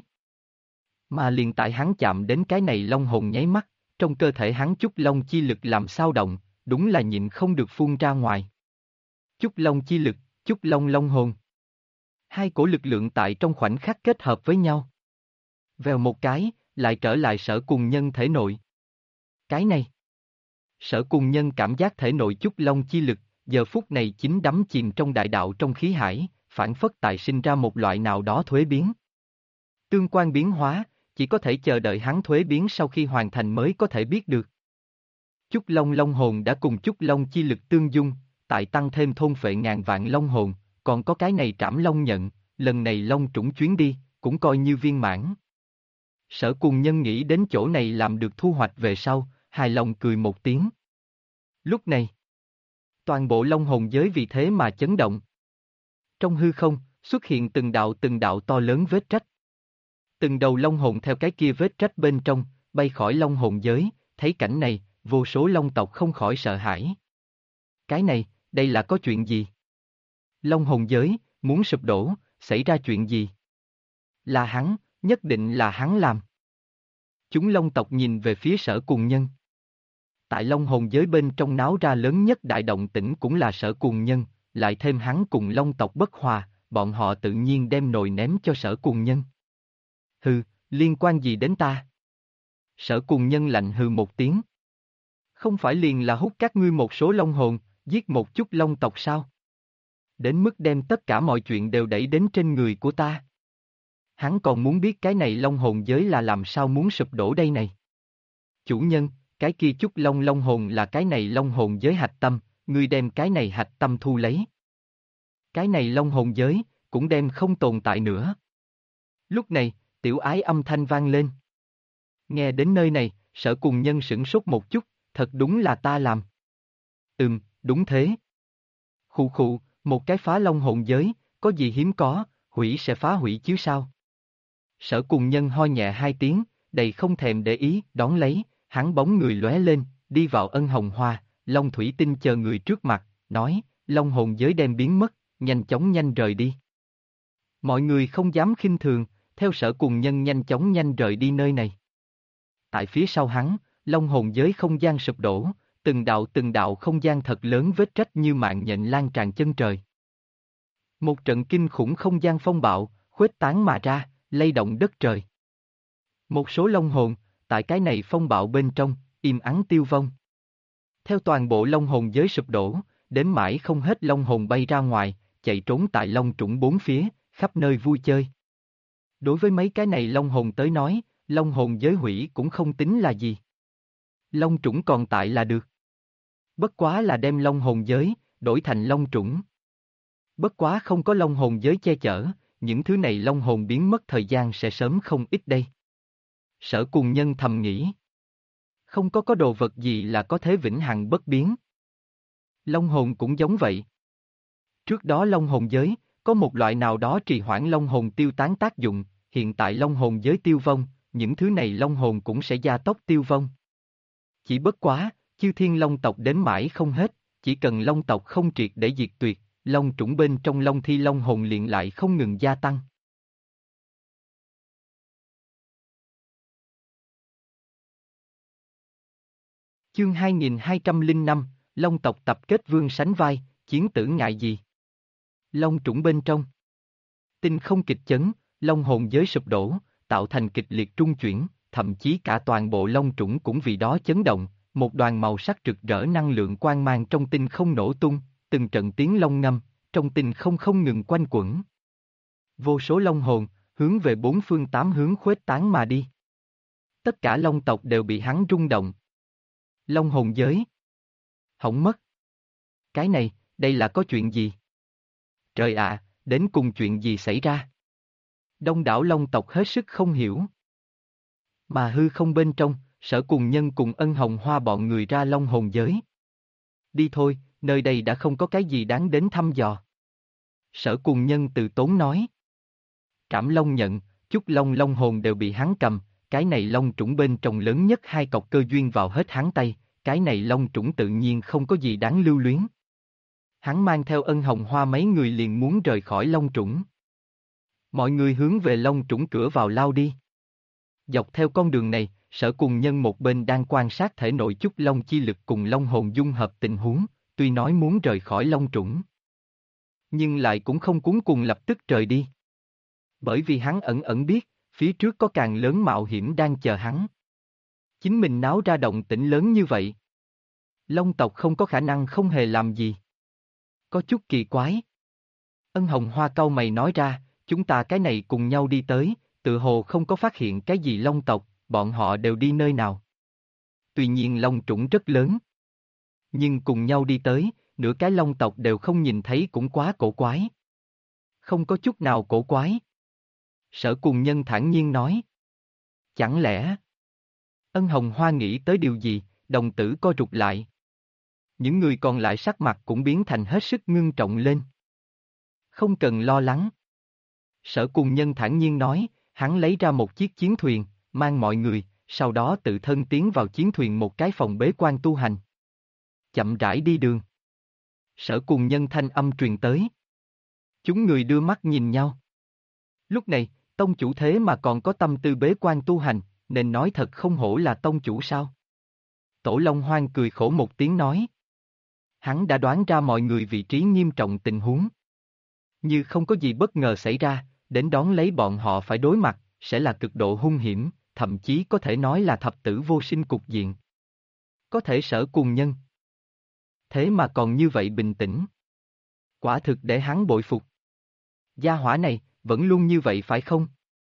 Mà liền tại hắn chạm đến cái này long hồn nháy mắt, trong cơ thể hắn Chúc Long chi lực làm sao động, đúng là nhịn không được phun ra ngoài. Chúc Long chi lực, Chúc Long long hồn. Hai cổ lực lượng tại trong khoảnh khắc kết hợp với nhau. Vèo một cái, lại trở lại Sở Cuồng Nhân thể nội. Cái này. Sở Cuồng Nhân cảm giác thể nội Chúc Long chi lực, giờ phút này chính đắm chìm trong đại đạo trong khí hải, phản phất tại sinh ra một loại nào đó thuế biến. Tương quan biến hóa, chỉ có thể chờ đợi hắn thuế biến sau khi hoàn thành mới có thể biết được. Chúc Long long hồn đã cùng Chúc Long chi lực tương dung, tại tăng thêm thôn phệ ngàn vạn long hồn, còn có cái này Trảm Long nhận, lần này long trũng chuyến đi, cũng coi như viên mãn. Sở Cuồng Nhân nghĩ đến chỗ này làm được thu hoạch về sau, hài lòng cười một tiếng. Lúc này, toàn bộ long hồn giới vì thế mà chấn động. Trong hư không, xuất hiện từng đạo to lớn vết rách. Từng đầu long hồn theo cái kia vết rách bên trong, bay khỏi long hồn giới, thấy cảnh này, vô số long tộc không khỏi sợ hãi. Cái này, đây là có chuyện gì? Long hồn giới, muốn sụp đổ, xảy ra chuyện gì? Là hắn, nhất định là hắn làm. Chúng long tộc nhìn về phía Sở Cuồng Nhân. Tại long hồn giới bên trong náo ra lớn nhất đại động tĩnh cũng là Sở Cuồng Nhân, lại thêm hắn cùng long tộc bất hòa, bọn họ tự nhiên đem nồi ném cho Sở Cuồng Nhân. Hừ, liên quan gì đến ta? Sở Cuồng Nhân lạnh hừ một tiếng. Không phải liền là hút các ngươi một số long hồn, giết một chút long tộc sao? Đến mức đem tất cả mọi chuyện đều đẩy đến trên người của ta. Hắn còn muốn biết cái này long hồn giới là làm sao muốn sụp đổ đây này. Chủ nhân, cái kia chúc long long hồn là cái này long hồn giới hạch tâm, ngươi đem cái này hạch tâm thu lấy. Cái này long hồn giới, cũng đem không tồn tại nữa. Lúc này, tiểu ái âm thanh vang lên. Nghe đến nơi này, Sở Cùng Nhân sửng sốt một chút, thật đúng là ta làm. Đúng thế. Khụ khụ, một cái phá long hồn giới, có gì hiếm có, hủy sẽ phá hủy chứ sao? Sở Cùng Nhân ho nhẹ hai tiếng, đầy không thèm để ý, đón lấy, hắn bóng người lóe lên, đi vào ân hồng hoa, long thủy tinh chờ người trước mặt, nói, long hồn giới đem biến mất, nhanh rời đi. Mọi người không dám khinh thường, theo Sở Cùng Nhân nhanh rời đi nơi này. Tại phía sau hắn, long hồn giới không gian sụp đổ, từng đạo không gian thật lớn vết rách như mạng nhện lan tràn chân trời. Một trận kinh khủng không gian phong bạo, khuếch tán mà ra, lay động đất trời. Một số long hồn, tại cái này phong bạo bên trong, im ắng tiêu vong. Theo toàn bộ long hồn giới sụp đổ, đến mãi không hết long hồn bay ra ngoài, chạy trốn tại long trũng bốn phía, khắp nơi vui chơi. Đối với mấy cái này long hồn tới nói, long hồn giới hủy cũng không tính là gì. Long trũng còn tại là được. Bất quá là đem long hồn giới, đổi thành long trũng. Bất quá không có long hồn giới che chở, những thứ này long hồn biến mất thời gian sẽ sớm không ít đây. Sở Cùng Nhân thầm nghĩ. Không có đồ vật gì là có thể vĩnh hằng bất biến. Long hồn cũng giống vậy. Trước đó long hồn giới, có một loại nào đó trì hoãn long hồn tiêu tán tác dụng, hiện tại long hồn giới tiêu vong, những thứ này long hồn cũng sẽ gia tốc tiêu vong. Chỉ bất quá, chư thiên long tộc đến mãi không hết, chỉ cần long tộc không triệt để diệt tuyệt, long trũng bên trong long thi long hồn liền lại không ngừng gia tăng. Chương 2205, Long tộc tập kết vương sánh vai, chiến tử ngại gì? Long trũng bên trong. Tinh không kịch chấn, long hồn giới sụp đổ, tạo thành kịch liệt trung chuyển, thậm chí cả toàn bộ long trũng cũng vì đó chấn động, một đoàn màu sắc rực rỡ năng lượng quang mang trong tinh không nổ tung, từng trận tiếng long ngâm, trong tinh không ngừng quanh quẩn. Vô số long hồn, hướng về bốn phương tám hướng khuếch tán mà đi. Tất cả long tộc đều bị hắn rung động. Long hồn giới. Hỏng mất. Cái này, đây là có chuyện gì? Trời ạ, đến cùng chuyện gì xảy ra? Đông đảo long tộc hết sức không hiểu. Mà hư không bên trong, Sở Cùng Nhân cùng Ân Hồng Hoa bọn người ra long hồn giới. Đi thôi, nơi đây đã không có cái gì đáng đến thăm dò. Sở Cùng Nhân từ tốn nói. Trảm Long nhận, Chúc Long long hồn đều bị hắn cầm, cái này long trũng bên trong lớn nhất hai cọc cơ duyên vào hết hắn tay, cái này long trũng tự nhiên không có gì đáng lưu luyến. Hắn mang theo Ân Hồng Hoa mấy người liền muốn rời khỏi long trũng. Mọi người hướng về long trũng cửa vào lao đi. Dọc theo con đường này, Sở Cùng Nhân một bên đang quan sát thể nội Chúc Long chi lực cùng long hồn dung hợp tình huống, tuy nói muốn rời khỏi long trũng, nhưng lại cũng không cuống cuồng lập tức rời đi. Bởi vì hắn ẩn biết, phía trước có càng lớn mạo hiểm đang chờ hắn. Chính mình náo ra động tĩnh lớn như vậy. Long tộc không có khả năng không hề làm gì. Có chút kỳ quái. Ân Hồng Hoa cau mày nói ra, chúng ta cái này cùng nhau đi tới, tự hồ không có phát hiện cái gì long tộc, bọn họ đều đi nơi nào. Tuy nhiên long trũng rất lớn. Nhưng cùng nhau đi tới, nửa cái long tộc đều không nhìn thấy cũng quá cổ quái. Không có chút nào cổ quái. Sở Cùng Nhân thản nhiên nói. Chẳng lẽ... Ân Hồng Hoa nghĩ tới điều gì, đồng tử co rụt lại. Những người còn lại sắc mặt cũng biến thành hết sức ngưng trọng lên. Không cần lo lắng. Sở Cùng Nhân thản nhiên nói, hắn lấy ra một chiếc chiến thuyền, mang mọi người, sau đó tự thân tiến vào chiến thuyền một cái phòng bế quan tu hành. Chậm rãi đi đường. Sở Cùng Nhân thanh âm truyền tới. Chúng người đưa mắt nhìn nhau. Lúc này, tông chủ thế mà còn có tâm tư bế quan tu hành, nên nói thật không hổ là tông chủ sao? Tổ Long Hoang cười khổ một tiếng nói. Hắn đã đoán ra mọi người vị trí nghiêm trọng tình huống. Như không có gì bất ngờ xảy ra, đến đón lấy bọn họ phải đối mặt, sẽ là cực độ hung hiểm, thậm chí có thể nói là thập tử vô sinh cục diện. Có thể Sở Cùng Nhân. Thế mà còn như vậy bình tĩnh. Quả thực để hắn bội phục. Gia hỏa này, vẫn luôn như vậy phải không?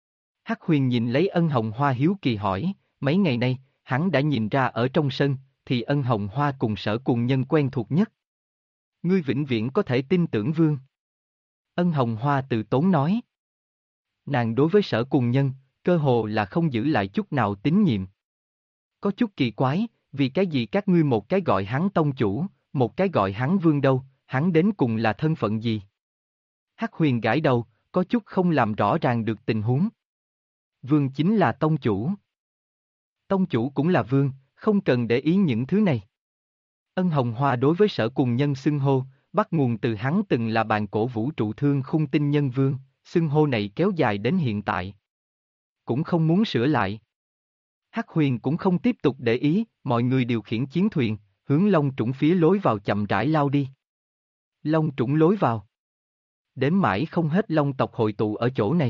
Hắc Huyền nhìn lấy Ân Hồng Hoa hiếu kỳ hỏi, mấy ngày nay, hắn đã nhìn ra ở trong sân, thì Ân Hồng Hoa cùng Sở Cùng Nhân quen thuộc nhất. Ngươi vĩnh viễn có thể tin tưởng Vương. Ân Hồng Hoa từ tốn nói. Nàng đối với Sở Cùng Nhân, cơ hồ là không giữ lại chút nào tín nhiệm. Có chút kỳ quái, vì cái gì các ngươi một cái gọi hắn tông chủ, một cái gọi hắn vương đâu, hắn đến cùng là thân phận gì? Hắc Huyền gãi đầu, có chút không làm rõ ràng được tình huống. Vương chính là tông chủ. Tông chủ cũng là vương, không cần để ý những thứ này. Ân Hồng Hoa đối với Sở Cùng Nhân xưng hô, bắt nguồn từ hắn từng là bàn cổ vũ trụ thương khung tinh nhân vương, xưng hô này kéo dài đến hiện tại. Cũng không muốn sửa lại. Hắc Huyền cũng không tiếp tục để ý, mọi người điều khiển chiến thuyền, hướng Long Trũng phía lối vào chậm rãi lao đi. Long Trũng lối vào. Đếm mãi không hết Long tộc hội tụ ở chỗ này.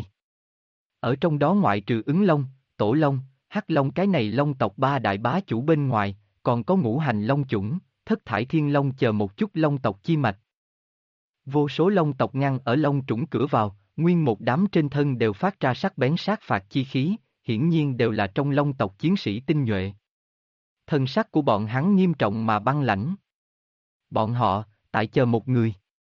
Ở trong đó ngoại trừ Ứng Long, Tổ Long, Hắc Long cái này Long tộc ba đại bá chủ bên ngoài, còn có Ngũ Hành Long chủng, Thất Thải Thiên Long chờ một chút Long tộc chi mạch. Vô số Long tộc ngăn ở Long Trũng cửa vào, nguyên một đám trên thân đều phát ra sắc bén sát phạt chi khí, hiển nhiên đều là trong Long tộc chiến sĩ tinh nhuệ. Thân sắc của bọn hắn nghiêm trọng mà băng lãnh. Bọn họ, tại chờ một người.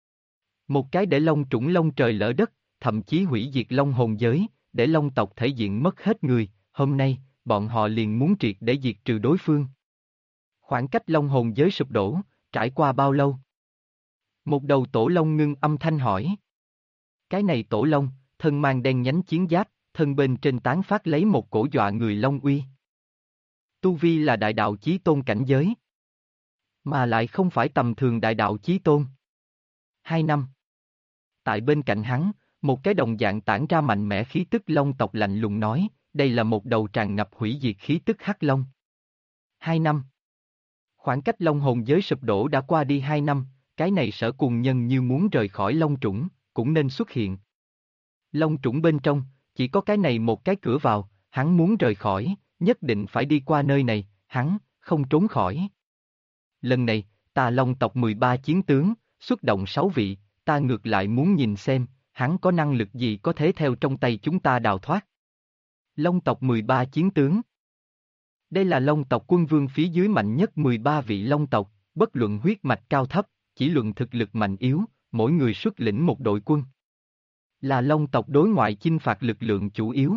Một cái để Long Trũng long trời lỡ đất, thậm chí hủy diệt Long hồn giới, để Long tộc thể diện mất hết người, hôm nay, bọn họ liền muốn triệt để diệt trừ đối phương. Khoảng cách Long hồn giới sụp đổ, trải qua bao lâu? Một đầu tổ long ngưng âm thanh hỏi. Cái này tổ long, thân mang đen nhánh chiến giáp, thân bên trên tán phát lấy một cổ dọa người long uy. Tu vi là đại đạo chí tôn cảnh giới. Mà lại không phải tầm thường đại đạo chí tôn. 2 năm. Tại bên cạnh hắn, một cái đồng dạng tản ra mạnh mẽ khí tức long tộc lạnh lùng nói, đây là một đầu tràn ngập hủy diệt khí tức hắc long. 2 năm. Khoảng cách long hồn giới sụp đổ đã qua đi 2 năm, cái này Sở Cùng Nhân như muốn rời khỏi Long Trũng, cũng nên xuất hiện. Long Trũng bên trong, chỉ có cái này một cái cửa vào, hắn muốn rời khỏi, nhất định phải đi qua nơi này, hắn, không trốn khỏi. Lần này, ta Long tộc 13 chiến tướng, xuất động 6 vị, ta ngược lại muốn nhìn xem, hắn có năng lực gì có thể theo trong tay chúng ta đào thoát. Long tộc 13 chiến tướng. Đây là Long tộc quân vương phía dưới mạnh nhất 13 vị Long tộc, bất luận huyết mạch cao thấp, chỉ luận thực lực mạnh yếu, mỗi người xuất lĩnh một đội quân. Là Long tộc đối ngoại chinh phạt lực lượng chủ yếu.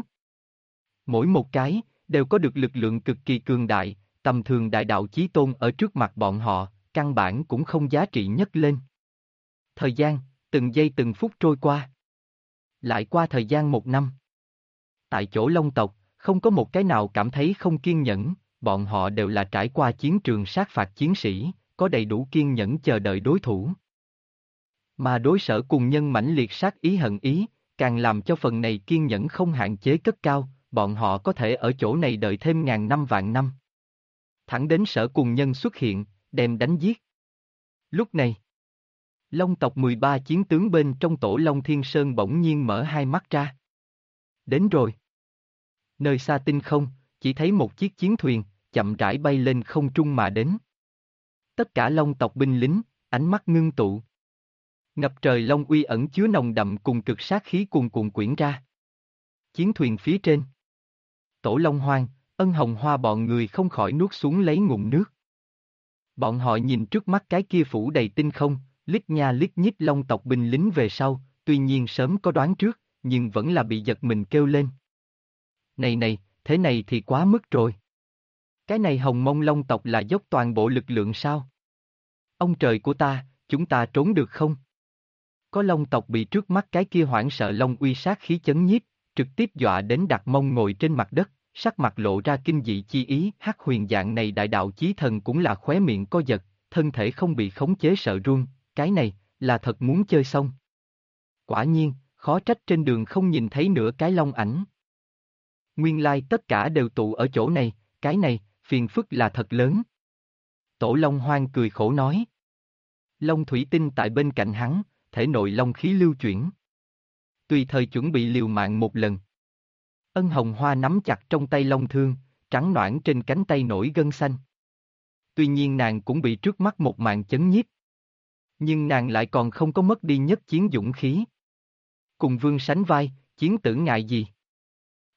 Mỗi một cái, đều có được lực lượng cực kỳ cường đại, tầm thường đại đạo chí tôn ở trước mặt bọn họ, căn bản cũng không giá trị nhất lên. Thời gian, từng giây từng phút trôi qua. Lại qua thời gian 1 năm. Tại chỗ Long tộc, không có một cái nào cảm thấy không kiên nhẫn, bọn họ đều là trải qua chiến trường sát phạt chiến sĩ, có đầy đủ kiên nhẫn chờ đợi đối thủ. Mà đối Sở Cùng Nhân mãnh liệt sát ý hận ý, càng làm cho phần này kiên nhẫn không hạn chế cất cao, bọn họ có thể ở chỗ này đợi thêm ngàn năm vạn năm. Thẳng đến Sở Cùng Nhân xuất hiện, đem đánh giết. Lúc này, Long tộc 13 chiến tướng bên trong tổ Long Thiên Sơn bỗng nhiên mở hai mắt ra. Đến rồi. Nơi xa tinh không, chỉ thấy một chiếc chiến thuyền, chậm rãi bay lên không trung mà đến. Tất cả Long tộc binh lính, ánh mắt ngưng tụ. Ngập trời Long uy ẩn chứa nồng đậm cùng cực sát khí cuồn cuộn quyển ra. Chiến thuyền phía trên. Tổ Long Hoang, Ân Hồng Hoa bọn người không khỏi nuốt xuống lấy ngụm nước. Bọn họ nhìn trước mắt cái kia phủ đầy tinh không, liếc nha liếc nhích Long tộc binh lính về sau, tuy nhiên sớm có đoán trước, nhưng vẫn là bị giật mình kêu lên. Này, thế này thì quá mức rồi. Cái này Hồng Mông Long tộc là dốc toàn bộ lực lượng sao? Ông trời của ta, chúng ta trốn được không? Có Long tộc bị trước mắt cái kia hoảng sợ Long uy sát khí chấn nhiếp, trực tiếp dọa đến đặt mông ngồi trên mặt đất, sắc mặt lộ ra kinh dị chi ý. Hắc Huyền dạng này đại đạo chí thần cũng là khóe miệng co giật, thân thể không bị khống chế sợ run, cái này, là thật muốn chơi xong. Quả nhiên, khó trách trên đường không nhìn thấy nửa cái long ảnh. Nguyên lai tất cả đều tụ ở chỗ này, cái này, phiền phức là thật lớn. Tổ Long Hoang cười khổ nói. Long thủy tinh tại bên cạnh hắn, thể nội long khí lưu chuyển. Tùy thời chuẩn bị liều mạng một lần. Ân Hồng Hoa nắm chặt trong tay long thương, trắng noãn trên cánh tay nổi gân xanh. Tuy nhiên nàng cũng bị trước mắt một màn chấn nhiếp. Nhưng nàng lại còn không có mất đi nhất chiến dũng khí. Cùng vương sánh vai, chiến tử ngại gì?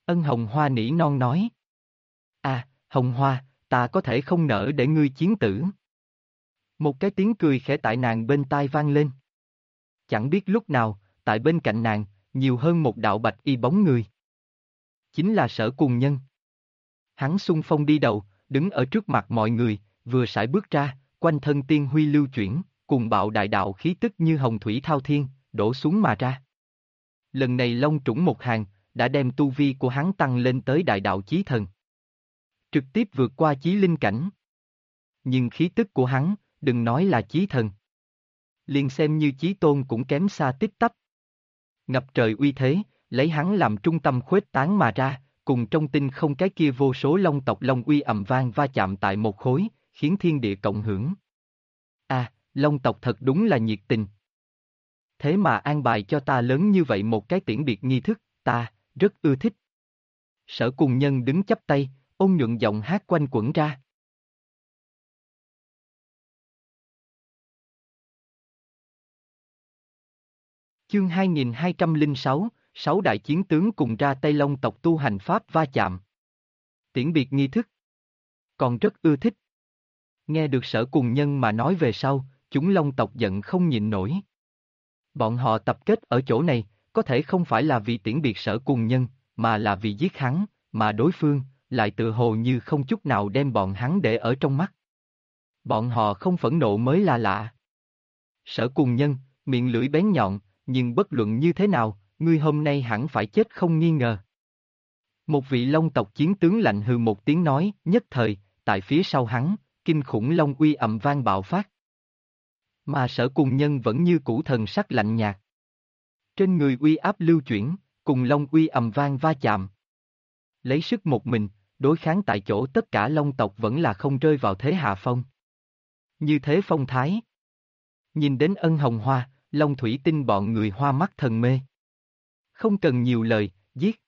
Ân Hồng Hoa nỉ non nói. À, Hồng Hoa, ta có thể không nỡ để ngươi chiến tử. Một cái tiếng cười khẽ tại nàng bên tai vang lên. Chẳng biết lúc nào, tại bên cạnh nàng, nhiều hơn một đạo bạch y bóng người. Chính là Sở Cùng Nhân. Hắn xung phong đi đầu, đứng ở trước mặt mọi người, vừa sải bước ra, quanh thân tiên huy lưu chuyển, cùng bạo đại đạo khí tức như hồng thủy thao thiên, đổ xuống mà ra. Lần này long trũng một hàng, đã đem tu vi của hắn tăng lên tới đại đạo chí thần. Trực tiếp vượt qua chí linh cảnh. Nhưng khí tức của hắn, đừng nói là chí thần. Liền xem như chí tôn cũng kém xa tích tắp. Ngập trời uy thế, lấy hắn làm trung tâm khuếch tán mà ra, cùng trong tinh không cái kia vô số long tộc long uy ầm vang va chạm tại một khối, khiến thiên địa cộng hưởng. À, long tộc thật đúng là nhiệt tình. Thế mà an bài cho ta lớn như vậy một cái tiễn biệt nghi thức, ta, rất ưa thích. Sở Cùng Nhân đứng chắp tay, ôn nhuận giọng hát quanh quẩn ra. Chương 2206, 6 đại chiến tướng cùng ra Tây Long tộc tu hành pháp va chạm. Tiễn biệt nghi thức. Còn rất ưa thích. Nghe được Sở Cùng Nhân mà nói về sau, chúng Long tộc giận không nhịn nổi. Bọn họ tập kết ở chỗ này, có thể không phải là vì tiễn biệt Sở Cùng Nhân, mà là vì giết hắn, mà đối phương, lại tự hồ như không chút nào đem bọn hắn để ở trong mắt. Bọn họ không phẫn nộ mới là lạ. Sở Cùng Nhân, miệng lưỡi bén nhọn, nhưng bất luận như thế nào, ngươi hôm nay hẳn phải chết không nghi ngờ. Một vị Long tộc chiến tướng lạnh hừ một tiếng nói, nhất thời, tại phía sau hắn, kinh khủng Long uy ầm vang bạo phát. Mà Sở Cùng Nhân vẫn như cũ thần sắc lạnh nhạt. Trên người uy áp lưu chuyển, cùng Long uy ầm vang va chạm. Lấy sức một mình, đối kháng tại chỗ tất cả Long tộc vẫn là không rơi vào thế hạ phong. Như thế phong thái. Nhìn đến Ân Hồng Hoa, Long Thủy Tinh bọn người hoa mắt thần mê. Không cần nhiều lời, giết.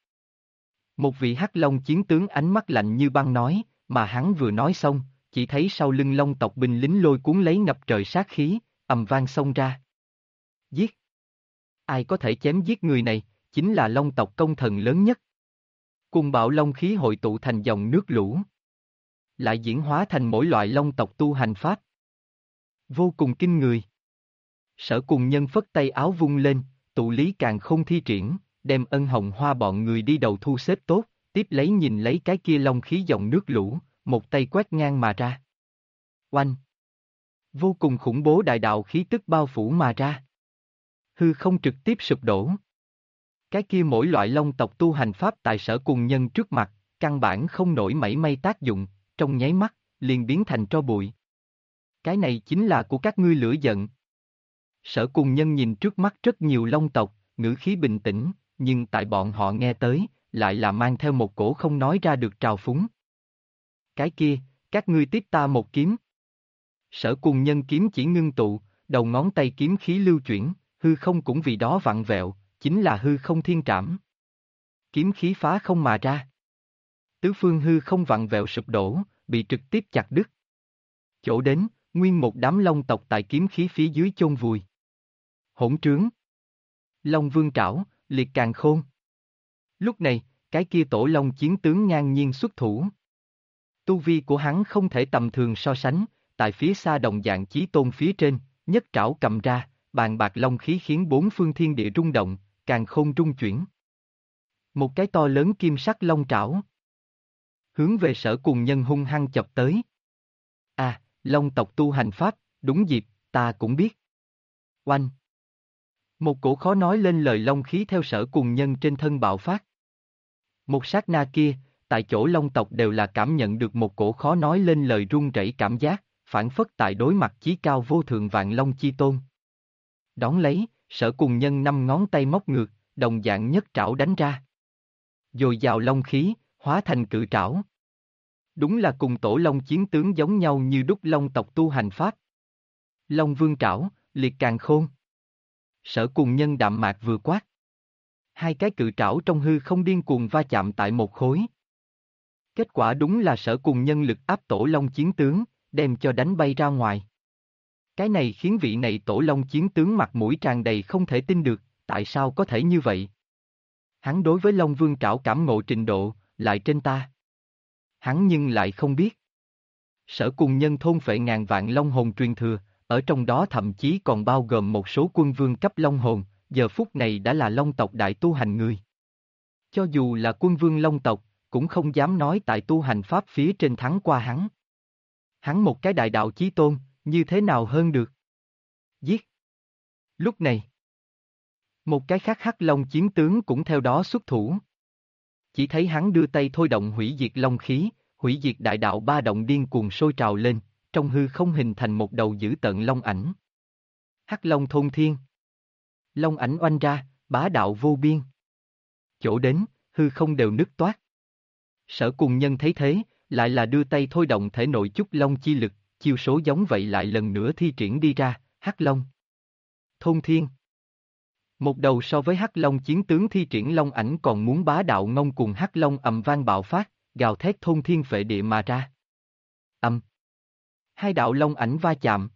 Một vị hắc long chiến tướng ánh mắt lạnh như băng nói, mà hắn vừa nói xong, chỉ thấy sau lưng Long tộc binh lính lôi cuốn lấy ngập trời sát khí, ầm vang xông ra. Giết. Ai có thể chém giết người này, chính là Long tộc công thần lớn nhất. Cùng bạo long khí hội tụ thành dòng nước lũ. Lại diễn hóa thành mỗi loại Long tộc tu hành pháp. Vô cùng kinh người. Sở Cùng Nhân phất tay áo vung lên, tụ lý càng không thi triển, đem Ân Hồng Hoa bọn người đi đầu thu xếp tốt, tiếp lấy nhìn lấy cái kia long khí dòng nước lũ, một tay quét ngang mà ra. Oanh! Vô cùng khủng bố đại đạo khí tức bao phủ mà ra. Hư không trực tiếp sụp đổ. Cái kia mỗi loại long tộc tu hành pháp tại Sở Cùng Nhân trước mặt, căn bản không nổi mảy may tác dụng, trong nháy mắt, liền biến thành tro bụi. Cái này chính là của các ngươi lửa giận. Sở Cùng Nhân nhìn trước mắt rất nhiều long tộc, ngữ khí bình tĩnh, nhưng tại bọn họ nghe tới, lại là mang theo một cổ không nói ra được trào phúng. Cái kia, các ngươi tiếp ta một kiếm. Sở Cùng Nhân kiếm chỉ ngưng tụ, đầu ngón tay kiếm khí lưu chuyển, hư không cũng vì đó vặn vẹo, chính là hư không thiên trảm. Kiếm khí phá không mà ra. Tứ phương hư không vặn vẹo sụp đổ, bị trực tiếp chặt đứt. Chỗ đến, nguyên một đám long tộc tại kiếm khí phía dưới chôn vùi. Hỗn trướng. Long Vương trảo, liệt càn khôn. Lúc này, cái kia tổ long chiến tướng ngang nhiên xuất thủ. Tu vi của hắn không thể tầm thường so sánh, tại phía xa đồng dạng chí tôn phía trên, nhất trảo cầm ra, bàn bạc long khí khiến bốn phương thiên địa rung động, càn khôn rung chuyển. Một cái to lớn kim sắc long trảo. Hướng về Sở Cùng Nhân hung hăng chọc tới. À, long tộc tu hành pháp, đúng dịp, ta cũng biết. Oanh! Một cổ khó nói lên lời long khí theo Sở Cùng Nhân trên thân bạo phát. Một sát na kia, tại chỗ long tộc đều là cảm nhận được một cổ khó nói lên lời run rẩy cảm giác, phản phất tại đối mặt chí cao vô thượng vạn long chi tôn. Đón lấy, Sở Cùng Nhân 5 ngón tay móc ngược, đồng dạng nhất trảo đánh ra. Dồi dào long khí, hóa thành cự trảo. Đúng là cùng tổ long chiến tướng giống nhau như đúc long tộc tu hành pháp. Long Vương trảo, liệt càn khôn. Sở Cùng Nhân đạm mạc vừa quát. Hai cái cự trảo trong hư không điên cuồng va chạm tại một khối. Kết quả đúng là Sở Cùng Nhân lực áp tổ long chiến tướng, đem cho đánh bay ra ngoài. Cái này khiến vị này tổ long chiến tướng mặt mũi tràn đầy không thể tin được, tại sao có thể như vậy? Hắn đối với Long Vương trảo cảm ngộ trình độ, lại trên ta. Hắn nhưng lại không biết. Sở Cùng Nhân thôn phệ ngàn vạn long hồn truyền thừa, ở trong đó thậm chí còn bao gồm một số quân vương cấp long hồn, giờ phút này đã là long tộc đại tu hành người. Cho dù là quân vương long tộc, cũng không dám nói tại tu hành pháp phía trên thắng qua hắn. Hắn một cái đại đạo chí tôn, như thế nào hơn được? Giết! Lúc này, một cái khác hắc long chiến tướng cũng theo đó xuất thủ. Chỉ thấy hắn đưa tay thôi động hủy diệt long khí, hủy diệt đại đạo ba động điên cuồng sôi trào lên, trong hư không hình thành một đầu dữ tợn long ảnh. Hắc long thôn thiên. Long ảnh oanh ra, bá đạo vô biên. Chỗ đến, hư không đều nứt toát. Sở Cùng Nhân thấy thế, lại là đưa tay thôi động thể nội chút long chi lực, chiêu số giống vậy lại lần nữa thi triển đi ra, hắc long. Thôn thiên. Một đầu so với hắc long chiến tướng thi triển long ảnh còn muốn bá đạo ngông cùng hắc long ầm vang bạo phát, gào thét thôn thiên phệ địa mà ra. Âm. Hai đạo long ảnh va chạm,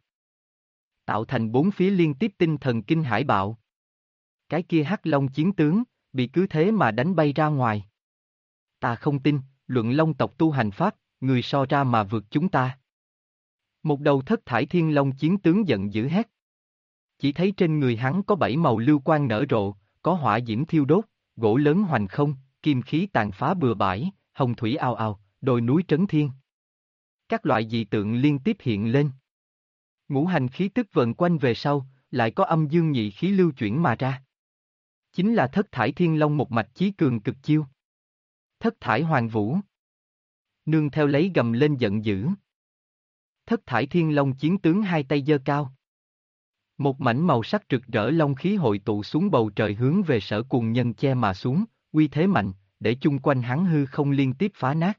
tạo thành bốn phía liên tiếp tinh thần kinh hải bạo. Cái kia hắc long chiến tướng, bị cứ thế mà đánh bay ra ngoài. Ta không tin, luận long tộc tu hành pháp, người so ra mà vượt chúng ta. Một đầu thất thải thiên long chiến tướng giận dữ hét. Chỉ thấy trên người hắn có 7 màu lưu quang nở rộ, có hỏa diễm thiêu đốt, gỗ lớn hoành không, kim khí tàn phá bừa bãi, hồng thủy ào ào, đồi núi trấn thiên. Các loại dị tượng liên tiếp hiện lên. Ngũ hành khí tức vần quanh về sau, lại có âm dương nhị khí lưu chuyển mà ra. Chính là thất thải thiên long một mạch chí cường cực chiêu. Thất thải hoàng vũ. Nương theo lấy gầm lên giận dữ. Thất thải thiên long chiến tướng hai tay giơ cao. Một mảnh màu sắc rực rỡ long khí hội tụ xuống bầu trời hướng về Sở Cùng Nhân che mà xuống, uy thế mạnh, để chung quanh hắn hư không liên tiếp phá nát.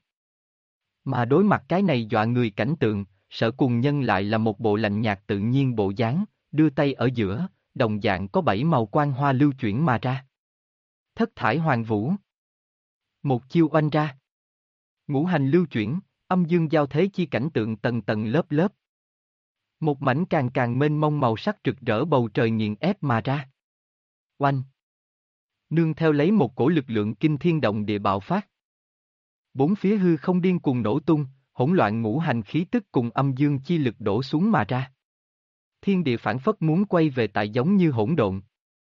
Mà đối mặt cái này dọa người cảnh tượng, Sở Cùng Nhân lại là một bộ lạnh nhạt tự nhiên bộ dáng, đưa tay ở giữa, đồng dạng có 7 màu quang hoa lưu chuyển mà ra. Thất thải hoàng vũ. Một chiêu oanh ra. Ngũ hành lưu chuyển, âm dương giao thế chi cảnh tượng tầng tầng lớp lớp. Một mảnh càng càng mênh mông màu sắc rực rỡ bầu trời nghiền ép mà ra. Oanh. Nương theo lấy một cổ lực lượng kinh thiên động địa bạo phát. Bốn phía hư không điên cuồng nổ tung, hỗn loạn ngũ hành khí tức cùng âm dương chi lực đổ xuống mà ra. Thiên địa phản phất muốn quay về tại giống như hỗn độn.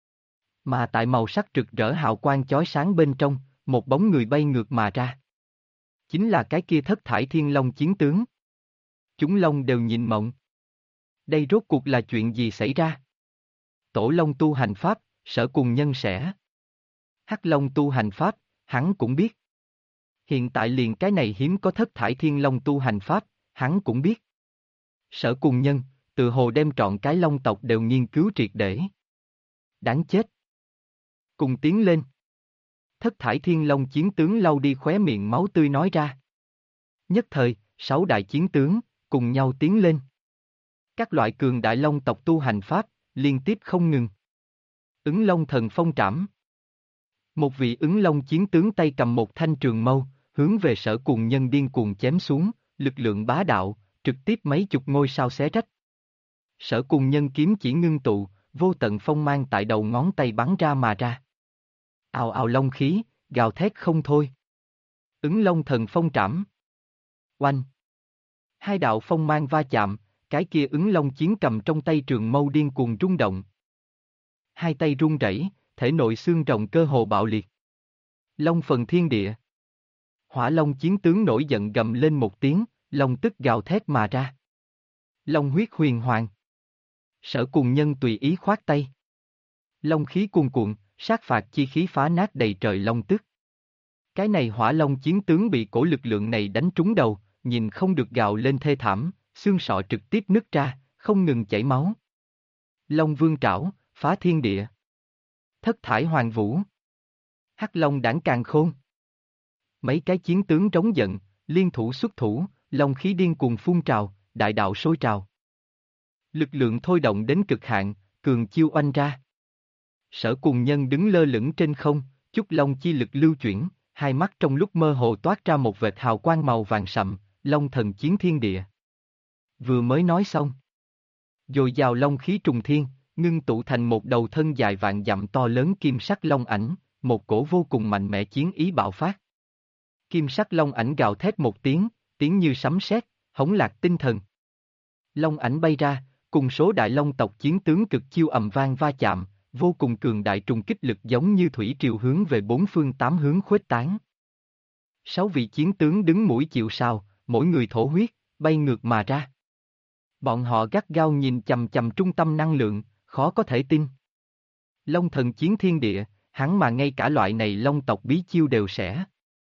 Mà tại màu sắc rực rỡ hào quang chói sáng bên trong, một bóng người bay ngược mà ra. Chính là cái kia thất thải thiên long chiến tướng. Chúng long đều nhìn mộng. Đây rốt cuộc là chuyện gì xảy ra? Tổ long tu hành pháp, Sở Cùng Nhân sẽ. Hắc long tu hành pháp, hắn cũng biết. Hiện tại liền cái này hiếm có thất thải thiên long tu hành pháp, hắn cũng biết. Sở Cùng Nhân, tự hồ đem trọn cái long tộc đều nghiên cứu triệt để. Đáng chết. Cùng tiến lên. Thất thải thiên long chiến tướng lau đi khóe miệng máu tươi nói ra. Nhất thời, 6 đại chiến tướng, cùng nhau tiến lên. Các loại cường đại long tộc tu hành pháp, liên tiếp không ngừng. Ứng long thần phong trảm. Một vị ứng long chiến tướng tay cầm một thanh trường mâu, hướng về Sở Cùng Nhân điên cuồng chém xuống, lực lượng bá đạo, trực tiếp mấy chục ngôi sao xé rách. Sở Cùng Nhân kiếm chỉ ngưng tụ, vô tận phong mang tại đầu ngón tay bắn ra mà ra. Ào ào long khí, gào thét không thôi. Ứng long thần phong trảm. Oanh. Hai đạo phong mang va chạm, cái kia ứng long chiến cầm trong tay trường mâu điên cuồng rung động. Hai tay run rẩy, thể nội xương rồng cơ hồ bạo liệt. Long phần thiên địa. Hỏa long chiến tướng nổi giận gầm lên một tiếng, long tức gào thét mà ra. Long huyết huyền hoàng. Sở Cùng Nhân tùy ý khoát tay. Long khí cuồn cuộn, sát phạt chi khí phá nát đầy trời long tức. Cái này hỏa long chiến tướng bị cổ lực lượng này đánh trúng đầu, nhìn không được gào lên thê thảm, xương sọ trực tiếp nứt ra, không ngừng chảy máu. Long vương trảo, phá thiên địa. Thất thải hoàng vũ. Hắc long đãng càn khôn. Mấy cái chiến tướng trống giận, liên thủ xuất thủ, long khí điên cuồng phun trào, đại đạo sôi trào. Lực lượng thôi động đến cực hạn, cường chiêu oanh ra. Sở Cùng Nhân đứng lơ lửng trên không, chút long chi lực lưu chuyển, hai mắt trong lúc mơ hồ toát ra một vệt hào quang màu vàng sậm, long thần chiến thiên địa. Vừa mới nói xong, dồi dào long khí trùng thiên, ngưng tụ thành một đầu thân dài vạn dặm to lớn kim sắc long ảnh, một cổ vô cùng mạnh mẽ chiến ý bạo phát. Kim sắc long ảnh gào thét một tiếng, tiếng như sấm sét, hống lạc tinh thần. Long ảnh bay ra, cùng số đại long tộc chiến tướng cực chiêu ầm vang va chạm, vô cùng cường đại trùng kích lực giống như thủy triều hướng về bốn phương tám hướng khuếch tán. 6 vị chiến tướng đứng mũi chịu sào, mỗi người thổ huyết, bay ngược mà ra. Bọn họ gắt gao nhìn chằm chằm trung tâm năng lượng, khó có thể tin. Long thần chiến thiên địa, hắn mà ngay cả loại này long tộc bí chiêu đều sẽ.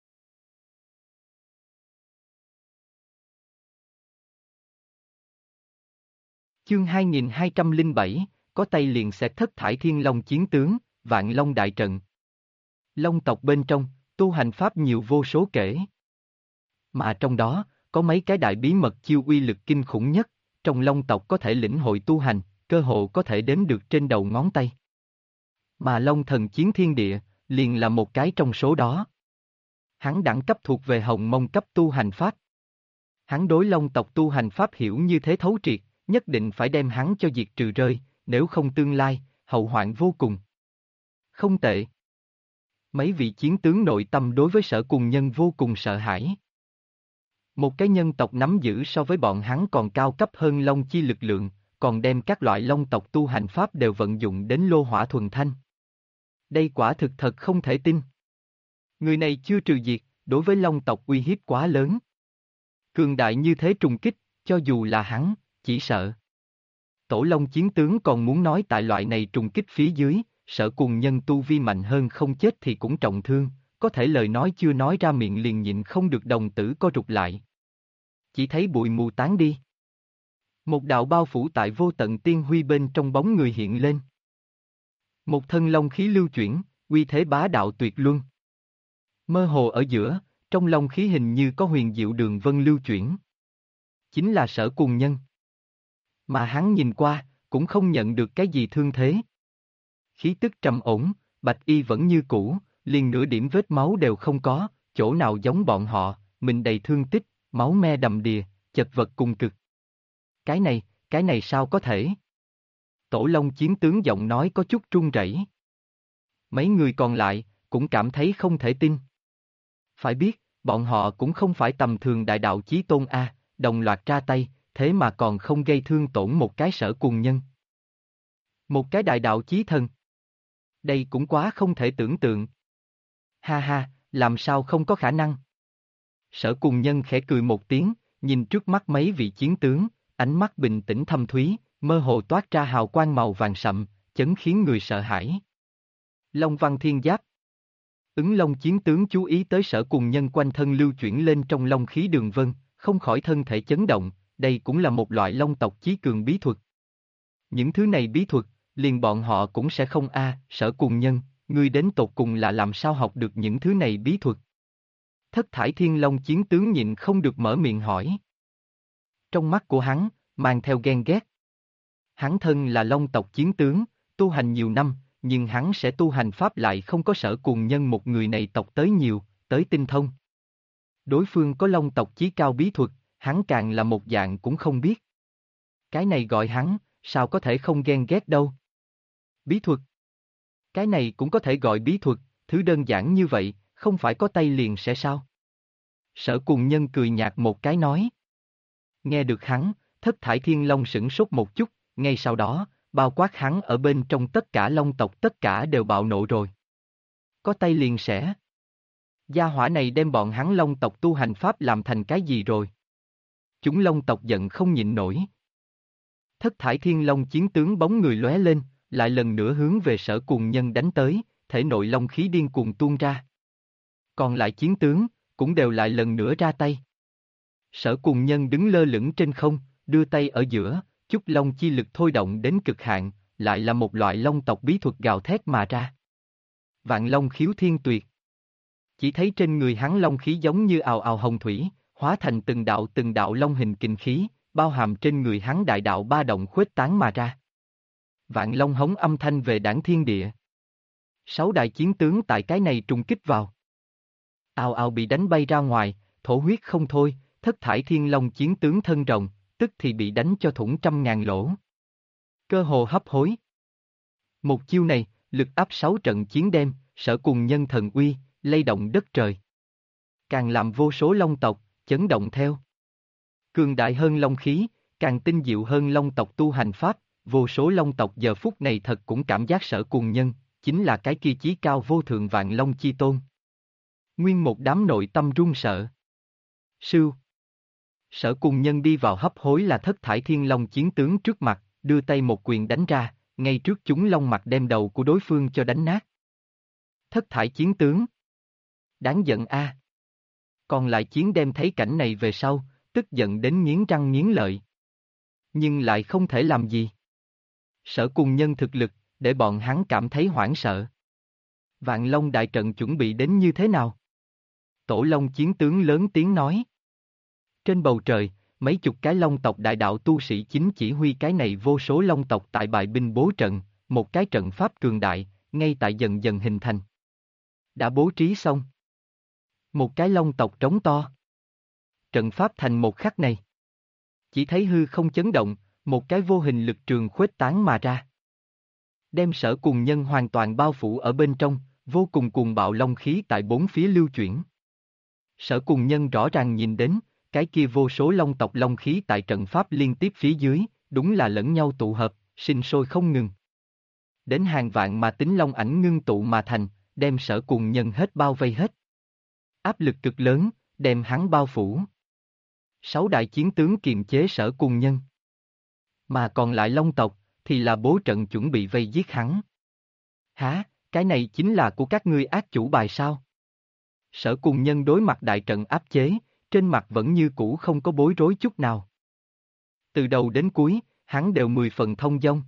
Chương 2207, có tay liền sẽ thất thải thiên long chiến tướng, vạn long đại trận. Long tộc bên trong, tu hành pháp nhiều vô số kể. Mà trong đó, có mấy cái đại bí mật chiêu uy lực kinh khủng nhất, trong long tộc có thể lĩnh hội tu hành, cơ hồ có thể đếm được trên đầu ngón tay. Mà long thần chiến thiên địa, liền là một cái trong số đó. Hắn đẳng cấp thuộc về hồng mông cấp tu hành pháp. Hắn đối long tộc tu hành pháp hiểu như thế thấu triệt, nhất định phải đem hắn cho diệt trừ rơi, nếu không tương lai, hậu hoạn vô cùng. Không tệ. Mấy vị chiến tướng nội tâm đối với Sở Cùng Nhân vô cùng sợ hãi. Một cái nhân tộc nắm giữ so với bọn hắn còn cao cấp hơn long chi lực lượng, còn đem các loại long tộc tu hành pháp đều vận dụng đến lô hỏa thuần thanh. Đây quả thực thật không thể tin. Người này chưa trừ diệt, đối với long tộc uy hiếp quá lớn. Cường đại như thế trùng kích, cho dù là hắn, chỉ sợ. Tổ long chiến tướng còn muốn nói tại loại này trùng kích phía dưới, Sở Cùng Nhân tu vi mạnh hơn không chết thì cũng trọng thương, có thể lời nói chưa nói ra miệng liền nhịn không được đồng tử co rụt lại. Chỉ thấy bụi mù tán đi. Một đạo bao phủ tại vô tận tiên huy bên trong bóng người hiện lên. Một thân long khí lưu chuyển, uy thế bá đạo tuyệt luân. Mơ hồ ở giữa, trong long khí hình như có huyền diệu đường vân lưu chuyển. Chính là Sở Cùng Nhân. Mà hắn nhìn qua, cũng không nhận được cái gì thương thế. Khí tức trầm ổn, bạch y vẫn như cũ, liền nửa điểm vết máu đều không có, chỗ nào giống bọn họ, mình đầy thương tích, máu me đầm đìa, chật vật cùng cực. Cái này sao có thể? Tổ long chiến tướng giọng nói có chút run rẩy. Mấy người còn lại, cũng cảm thấy không thể tin. Phải biết, bọn họ cũng không phải tầm thường đại đạo chí tôn A, đồng loạt ra tay, thế mà còn không gây thương tổn một cái Sở Cùng Nhân. Một cái đại đạo chí thần. Đây cũng quá không thể tưởng tượng. Ha ha, làm sao không có khả năng? Sở Cùng Nhân khẽ cười một tiếng, nhìn trước mắt mấy vị chiến tướng, ánh mắt bình tĩnh thâm thúy, mơ hồ toát ra hào quang màu vàng sậm, chấn khiến người sợ hãi. Long văn thiên giáp. Ứng Long chiến tướng chú ý tới Sở Cùng Nhân quanh thân lưu chuyển lên trong long khí đường vân, không khỏi thân thể chấn động, đây cũng là một loại long tộc chí cường bí thuật. Những thứ này bí thuật, liền bọn họ cũng sẽ không Sở Cùng Nhân, ngươi đến tột cùng là làm sao học được những thứ này bí thuật? Thất thải thiên long chiến tướng nhịn không được mở miệng hỏi. Trong mắt của hắn, mang theo ghen ghét. Hắn thân là long tộc chiến tướng, tu hành nhiều năm, nhưng hắn sẽ tu hành pháp lại không có Sở Cùng Nhân một người này tộc tới nhiều, tới tinh thông. Đối phương có long tộc chí cao bí thuật, hắn càng là một dạng cũng không biết. Cái này gọi hắn, sao có thể không ghen ghét đâu. Bí thuật. Cái này cũng có thể gọi bí thuật, thứ đơn giản như vậy, không phải có tay liền sẽ sao? Sở Cùng Nhân cười nhạt một cái nói. Nghe được hắn, thất thải thiên long sửng sốt một chút, ngay sau đó, bao quát hắn ở bên trong tất cả long tộc tất cả đều bạo nộ rồi. Có tay liền sẽ. Gia hỏa này đem bọn hắn long tộc tu hành pháp làm thành cái gì rồi? Chúng long tộc giận không nhịn nổi. Thất thải thiên long chiến tướng bóng người lóe lên, lại lần nữa hướng về Sở Cùng Nhân đánh tới, thể nội long khí điên cuồng tuôn ra. Còn lại chiến tướng, cũng đều lại lần nữa ra tay. Sở Cùng Nhân đứng lơ lửng trên không, đưa tay ở giữa, chút long chi lực thôi động đến cực hạn, lại là một loại long tộc bí thuật gào thét mà ra. Vạn long khiếu thiên tuyệt. Chỉ thấy trên người hắn long khí giống như ào ào hồng thủy, hóa thành từng đạo long hình kình khí, bao hàm trên người hắn đại đạo ba động khuếch tán mà ra. Vạn long hống âm thanh về đảng thiên địa. 6 đại chiến tướng tại cái này trùng kích vào. Ào ào bị đánh bay ra ngoài, thổ huyết không thôi, thất thải thiên long chiến tướng thân rồng, tức thì bị đánh cho thủng trăm ngàn lỗ. Cơ hồ hấp hối. Một chiêu này, lực áp 6 trận chiến đem, Sở Cùng Nhân thần uy, lay động đất trời. Càng làm vô số long tộc, chấn động theo. Cường đại hơn long khí, càng tinh diệu hơn long tộc tu hành pháp, vô số long tộc giờ phút này thật cũng cảm giác Sở Cùng Nhân, chính là cái kia chí cao vô thượng vạn long chi tôn. Nguyên một đám nội tâm run sợ. Sưu. Sở Cùng Nhân đi vào hấp hối là thất thải thiên long chiến tướng trước mặt, đưa tay một quyền đánh ra, ngay trước chúng long mặt đem đầu của đối phương cho đánh nát. Thất thải chiến tướng. Đáng giận a. Còn lại chiến đem thấy cảnh này về sau, tức giận đến nghiến răng nghiến lợi. Nhưng lại không thể làm gì. Sở Cùng Nhân thực lực, để bọn hắn cảm thấy hoảng sợ. Vạn Long đại trận chuẩn bị đến như thế nào? Tổ Long chiến tướng lớn tiếng nói. Trên bầu trời, mấy chục cái long tộc đại đạo tu sĩ chính chỉ huy cái này vô số long tộc tại bại binh bố trận, một cái trận pháp cường đại, ngay tại dần dần hình thành. Đã bố trí xong. Một cái long tộc trống to. Trận pháp thành một khắc này. Chỉ thấy hư không chấn động, một cái vô hình lực trường khuếch tán mà ra. Đem Sở Cùng Nhân hoàn toàn bao phủ ở bên trong, vô cùng cuồng bạo long khí tại bốn phía lưu chuyển. Sở Cùng Nhân rõ ràng nhìn đến, cái kia vô số long tộc long khí tại trận pháp liên tiếp phía dưới, đúng là lẫn nhau tụ hợp, sinh sôi không ngừng. Đến hàng vạn mà tính long ảnh ngưng tụ mà thành, đem Sở Cùng Nhân hết bao vây hết. Áp lực cực lớn, đem hắn bao phủ. 6 đại chiến tướng kiềm chế Sở Cùng Nhân. Mà còn lại long tộc, thì là bố trận chuẩn bị vây giết hắn. Hả, cái này chính là của các ngươi ác chủ bài sao? Sở Cùng Nhân đối mặt đại trận áp chế, trên mặt vẫn như cũ không có bối rối chút nào. Từ đầu đến cuối, hắn đều 10 phần thông dong.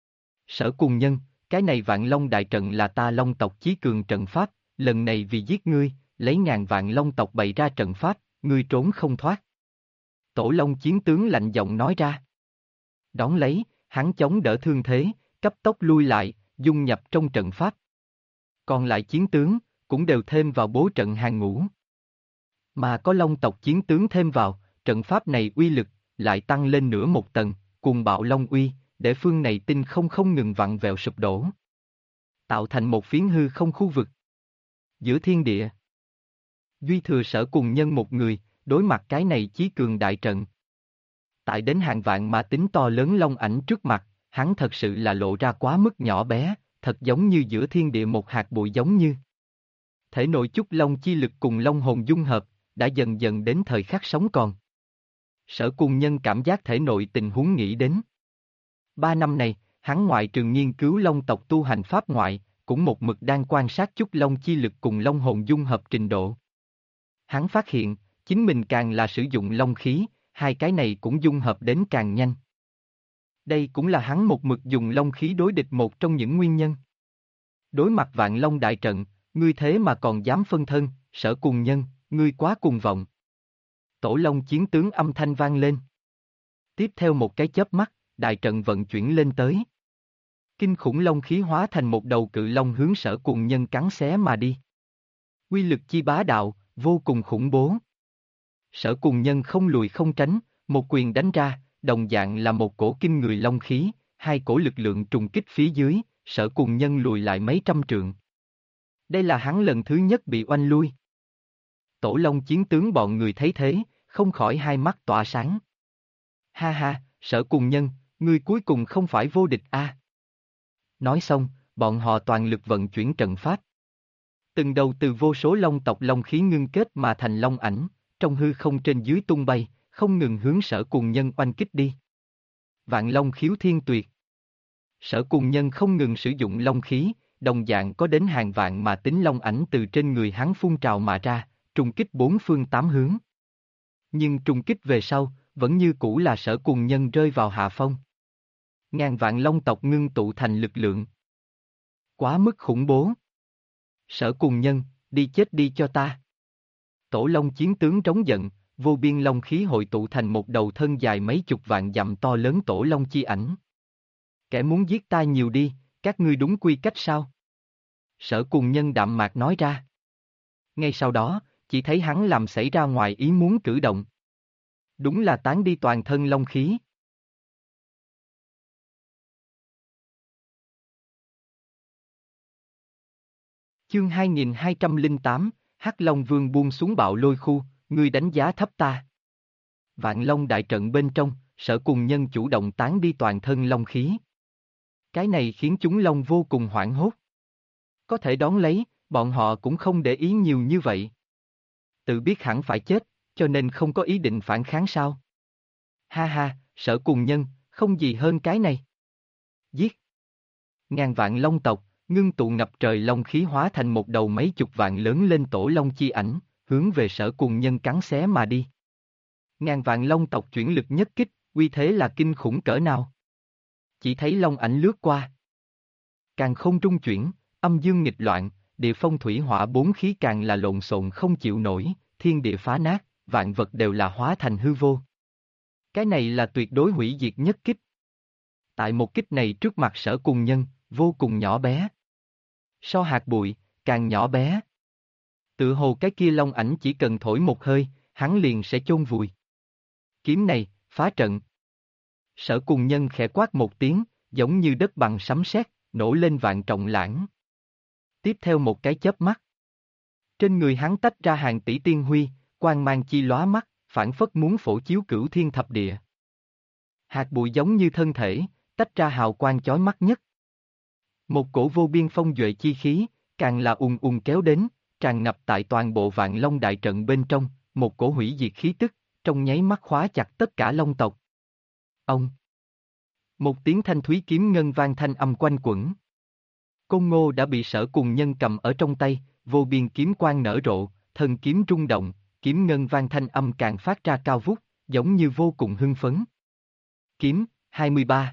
Sở Cùng Nhân, cái này vạn long đại trận là ta long tộc chí cường trận pháp, lần này vì giết ngươi, lấy ngàn vạn long tộc bày ra trận pháp, ngươi trốn không thoát. Tổ Long chiến tướng lạnh giọng nói ra. Đón lấy, hắn chống đỡ thương thế, cấp tốc lui lại, dung nhập trong trận pháp. Còn lại chiến tướng, cũng đều thêm vào bố trận hàng ngũ. Mà có long tộc chiến tướng thêm vào, trận pháp này uy lực, lại tăng lên nửa một tầng, cuồng bạo long uy, để phương này tinh không ngừng vặn vẹo sụp đổ. Tạo thành một phiến hư không khu vực. Giữa thiên địa. Duy thừa Sở Cùng Nhân một người, đối mặt cái này chí cường đại trận. Tại đến hàng vạn mà tính to lớn long ảnh trước mặt, hắn thật sự là lộ ra quá mức nhỏ bé, thật giống như giữa thiên địa một hạt bụi giống như. Thể nội chút long chi lực cùng long hồn dung hợp, đã dần dần đến thời khắc sống còn. Sở Cùng Nhân cảm giác thể nội tình huống nghĩ đến. 3 năm này, hắn ngoại trừ nghiên cứu long tộc tu hành pháp ngoại, cũng một mực đang quan sát chút long chi lực cùng long hồn dung hợp trình độ. Hắn phát hiện, chính mình càng là sử dụng long khí, hai cái này cũng dung hợp đến càng nhanh. Đây cũng là hắn một mực dùng long khí đối địch một trong những nguyên nhân. Đối mặt vạn long đại trận, ngươi thế mà còn dám phân thân, Sở Cùng Nhân, ngươi quá cuồng vọng. Tổ Long chiến tướng âm thanh vang lên. Tiếp theo một cái chớp mắt, đại trận vận chuyển lên tới. Kinh khủng long khí hóa thành một đầu cự long hướng Sở Cùng Nhân cắn xé mà đi. Quy lực chi bá đạo, vô cùng khủng bố. Sở Cùng Nhân không lùi không tránh, một quyền đánh ra, đồng dạng là một cổ kinh người long khí, hai cổ lực lượng trùng kích phía dưới, Sở Cùng Nhân lùi lại mấy trăm trượng. Đây là hắn lần thứ nhất bị oanh lui. Tổ Long chiến tướng bọn người thấy thế, không khỏi hai mắt tỏa sáng. Ha ha, Sở Cùng Nhân, ngươi cuối cùng không phải vô địch a. Nói xong, bọn họ toàn lực vận chuyển trận pháp. Từng đầu từ vô số long tộc long khí ngưng kết mà thành long ảnh, trong hư không trên dưới tung bay, không ngừng hướng Sở Cùng Nhân oanh kích đi. Vạn long khiếu thiên tuyệt. Sở Cùng Nhân không ngừng sử dụng long khí, đồng dạng có đến hàng vạn mà tính long ảnh từ trên người hắn phun trào mà ra, trùng kích bốn phương tám hướng. Nhưng trùng kích về sau, vẫn như cũ là Sở Cùng Nhân rơi vào hạ phong. Ngàn vạn long tộc ngưng tụ thành lực lượng. Quá mức khủng bố. Sở Cùng Nhân, đi chết đi cho ta. Tổ Long chiến tướng trống giận, vô biên long khí hội tụ thành một đầu thân dài mấy chục vạn dặm to lớn tổ long chi ảnh. Kẻ muốn giết ta nhiều đi, các ngươi đúng quy cách sao? Sở Cùng Nhân đạm mạc nói ra. Ngay sau đó, chỉ thấy hắn làm xảy ra ngoài ý muốn cử động. Đúng là tán đi toàn thân long khí. Chương 2208, Hắc Long Vương buông xuống bạo lôi khu, ngươi đánh giá thấp ta. Vạn Long đại trận bên trong, Sở Cùng Nhân chủ động tán đi toàn thân long khí. Cái này khiến chúng long vô cùng hoảng hốt. Có thể đón lấy, bọn họ cũng không để ý nhiều như vậy. Tự biết hẳn phải chết, cho nên không có ý định phản kháng sao. Ha ha, Sở Cùng Nhân, không gì hơn cái này. Giết. Ngàn vạn long tộc, ngưng tụ ngập trời long khí hóa thành một đầu mấy chục vạn lớn lên tổ long chi ảnh, hướng về Sở Cùng Nhân cắn xé mà đi. Ngàn vạn long tộc chuyển lực nhất kích, uy thế là kinh khủng cỡ nào. Chỉ thấy long ảnh lướt qua. Càng không trung chuyển, âm dương nghịch loạn, địa phong thủy hỏa bốn khí càng là lộn xộn không chịu nổi, thiên địa phá nát, vạn vật đều là hóa thành hư vô. Cái này là tuyệt đối hủy diệt nhất kích. Tại một kích này trước mặt Sở Cùng Nhân, vô cùng nhỏ bé. So hạt bụi, càng nhỏ bé. Tự hồ cái kia long ảnh chỉ cần thổi một hơi, hắn liền sẽ chôn vùi. Kiếm này, phá trận. Sở Cùng Nhân khẽ quát một tiếng, giống như đất bằng sấm sét, nổ lên vạn trọng lãng. Tiếp theo một cái chớp mắt. Trên người hắn tách ra hàng tỷ tiên huy, quang mang chi lóa mắt, phảng phất muốn phổ chiếu cửu thiên thập địa. Hạt bụi giống như thân thể, tách ra hào quang chói mắt nhất. Một cổ vô biên phong duệ chi khí, càng là ùn ùn kéo đến, tràn ngập tại toàn bộ Vạn Long đại trận bên trong, một cổ hủy diệt khí tức, trong nháy mắt khóa chặt tất cả long tộc. Ông. Một tiếng thanh thúy kiếm ngân vang thanh âm quanh quẩn. Côn Ngô đã bị Sở Cùng Nhân cầm ở trong tay, vô biên kiếm quang nở rộ, thân kiếm rung động, kiếm ngân vang thanh âm càng phát ra cao vút, giống như vô cùng hưng phấn. Kiếm, 23.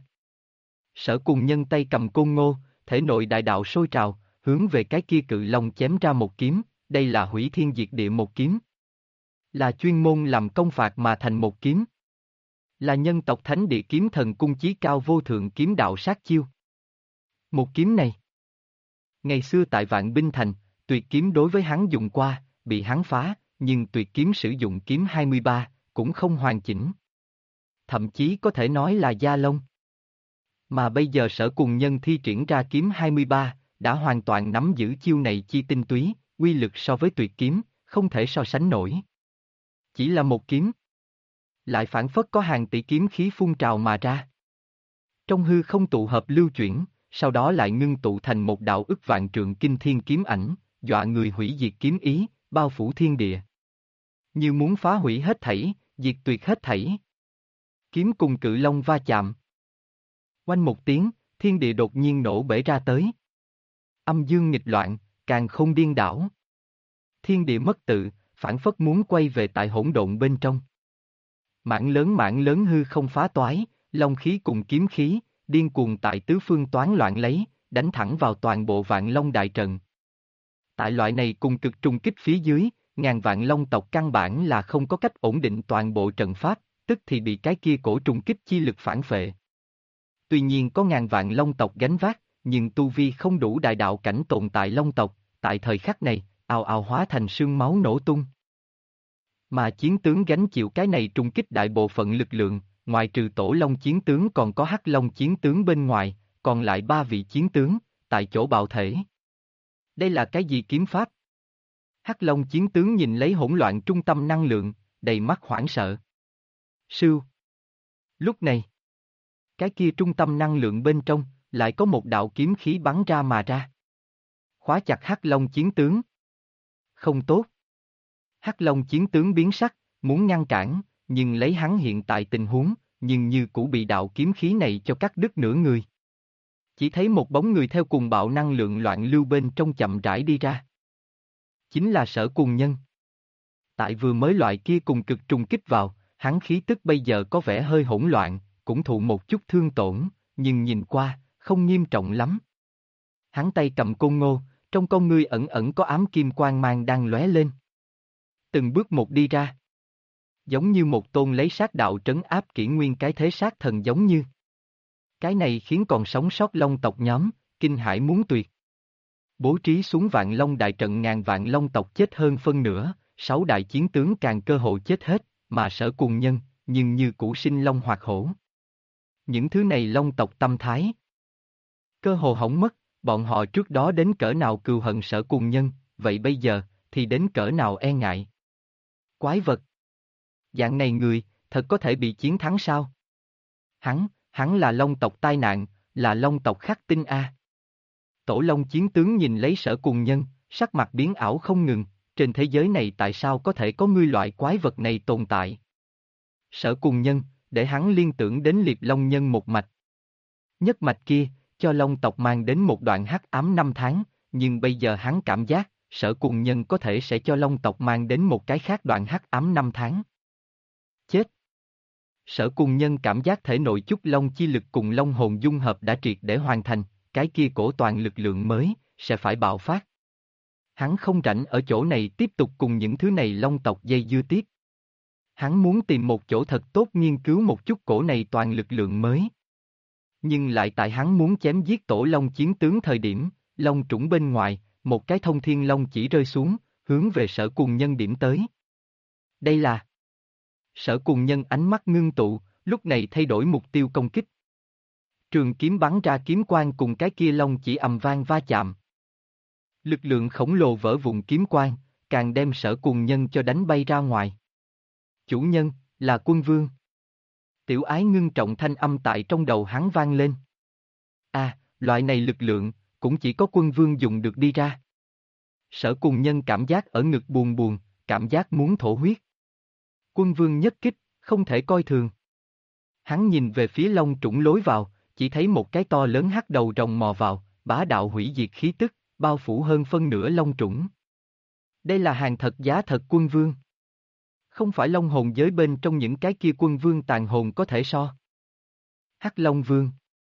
Sở Cùng Nhân tay cầm Côn Ngô, thể nội đại đạo sôi trào, hướng về cái kia cự long chém ra một kiếm, đây là hủy thiên diệt địa một kiếm. Là chuyên môn làm công phạt mà thành một kiếm. Là nhân tộc thánh địa kiếm thần cung chí cao vô thượng kiếm đạo sát chiêu. Một kiếm này. Ngày xưa tại Vạn Binh Thành, tuyệt kiếm đối với hắn dùng qua, bị hắn phá, nhưng tuyệt kiếm sử dụng kiếm 23, cũng không hoàn chỉnh. Thậm chí có thể nói là gia long. Mà bây giờ Sở Cùng Nhân thi triển ra kiếm 23, đã hoàn toàn nắm giữ chiêu này chi tinh túy, uy lực so với tuyệt kiếm, không thể so sánh nổi. Chỉ là một kiếm. Lại phảng phất có hàng tỷ kiếm khí phun trào mà ra. Trong hư không tụ hợp lưu chuyển, sau đó lại ngưng tụ thành một đạo ức vạn trượng kinh thiên kiếm ảnh, dọa người hủy diệt kiếm ý, bao phủ thiên địa. Như muốn phá hủy hết thảy, diệt tuyệt hết thảy. Kiếm cùng cự long va chạm. Oanh một tiếng, thiên địa đột nhiên nổ bể ra tới. Âm dương nghịch loạn, càng không điên đảo. Thiên địa mất tự, phảng phất muốn quay về tại hỗn độn bên trong. Mảng lớn hư không phá toái, long khí cùng kiếm khí, điên cuồng tại tứ phương toán loạn lấy, đánh thẳng vào toàn bộ Vạn Long đại trận. Tại loại này cùng cực trùng kích phía dưới, ngàn vạn long tộc căn bản là không có cách ổn định toàn bộ trận pháp, tức thì bị cái kia cổ trùng kích chi lực phản phệ. Tuy nhiên có ngàn vạn long tộc gánh vác, nhưng tu vi không đủ đại đạo cảnh tồn tại long tộc, tại thời khắc này, ào ào hóa thành sương máu nổ tung. Mà chiến tướng gánh chịu cái này trùng kích đại bộ phận lực lượng, ngoài trừ tổ long chiến tướng còn có hắc long chiến tướng bên ngoài, còn lại 3 vị chiến tướng, tại chỗ bạo thể. Đây là cái gì kiếm pháp? Hắc long chiến tướng nhìn lấy hỗn loạn trung tâm năng lượng, đầy mắt hoảng sợ. Sưu. Lúc này, cái kia trung tâm năng lượng bên trong, lại có một đạo kiếm khí bắn ra mà ra. Khóa chặt hắc long chiến tướng. Không tốt. Hắc long chiến tướng biến sắc, muốn ngăn cản, nhưng lấy hắn hiện tại tình huống, nhưng như cũ bị đạo kiếm khí này cho cắt đứt nửa người. Chỉ thấy một bóng người theo cùng bạo năng lượng loạn lưu bên trong chậm rãi đi ra. Chính là Sở Cùng Nhân. Tại vừa mới loại kia cùng cực trùng kích vào, hắn khí tức bây giờ có vẻ hơi hỗn loạn, cũng thụ một chút thương tổn, nhưng nhìn qua, không nghiêm trọng lắm. Hắn tay cầm côn ngô, trong con ngươi ẩn ẩn có ám kim quang mang đang lóe lên. Từng bước một đi ra. Giống như một tôn lấy sát đạo trấn áp kỷ nguyên cái thế sát thần giống như. Cái này khiến còn sống sót long tộc nhóm, kinh hãi muốn tuyệt. Bố trí xuống Vạn Long đại trận ngàn vạn long tộc chết hơn phân nửa, 6 đại chiến tướng càng cơ hội chết hết, mà Sở Cùng Nhân, nhưng như cũ sinh long hoặc hổ. Những thứ này long tộc tâm thái. Cơ hồ hỏng mất, bọn họ trước đó đến cỡ nào cừu hận Sở Cùng Nhân, vậy bây giờ, thì đến cỡ nào e ngại. Quái vật! Dạng này người, thật có thể bị chiến thắng sao? Hắn là Long tộc tai nạn, là Long tộc khắc tinh A. Tổ Long chiến tướng nhìn lấy Sở Cùng Nhân, sắc mặt biến ảo không ngừng, trên thế giới này tại sao có thể có ngươi loại quái vật này tồn tại? Sở Cùng Nhân, để hắn liên tưởng đến Liệp Long Nhân một mạch. Nhất mạch kia, cho Long tộc mang đến một đoạn hắc ám 5 tháng, nhưng bây giờ hắn cảm giác, Sở Cùng Nhân có thể sẽ cho Long tộc mang đến một cái khác đoạn hắc ám 5 tháng. Chết! Sở Cùng Nhân cảm giác thể nội chút Long chi lực cùng Long hồn dung hợp đã triệt để hoàn thành, cái kia cổ toàn lực lượng mới, sẽ phải bạo phát. Hắn không rảnh ở chỗ này tiếp tục cùng những thứ này Long tộc dây dưa tiếp. Hắn muốn tìm một chỗ thật tốt nghiên cứu một chút cổ này toàn lực lượng mới. Nhưng lại tại hắn muốn chém giết tổ Long chiến tướng thời điểm, Long trũng bên ngoài, một cái thông thiên Long chỉ rơi xuống, hướng về Sở Cùng Nhân điểm tới. Đây là... Sở Cùng Nhân ánh mắt ngưng tụ, lúc này thay đổi mục tiêu công kích. Trường kiếm bắn ra kiếm quang cùng cái kia Long chỉ ầm vang va chạm. Lực lượng khổng lồ vỡ vụn kiếm quang, càng đem Sở Cùng Nhân cho đánh bay ra ngoài. Chủ nhân, là Quân Vương. Tiểu Ái ngưng trọng thanh âm tại trong đầu hắn vang lên. Loại này lực lượng, cũng chỉ có Quân Vương dùng được đi ra. Sở Cùng Nhân cảm giác ở ngực buồn buồn, cảm giác muốn thổ huyết. Quân Vương nhất kích, không thể coi thường. Hắn nhìn về phía Long trũng lối vào, chỉ thấy một cái to lớn hắc đầu rồng mò vào, bá đạo hủy diệt khí tức, bao phủ hơn phân nửa Long trũng. Đây là hàng thật giá thật Quân Vương. Không phải Long hồn giới bên trong những cái kia Quân Vương tàn hồn có thể so. Hắc Long Vương.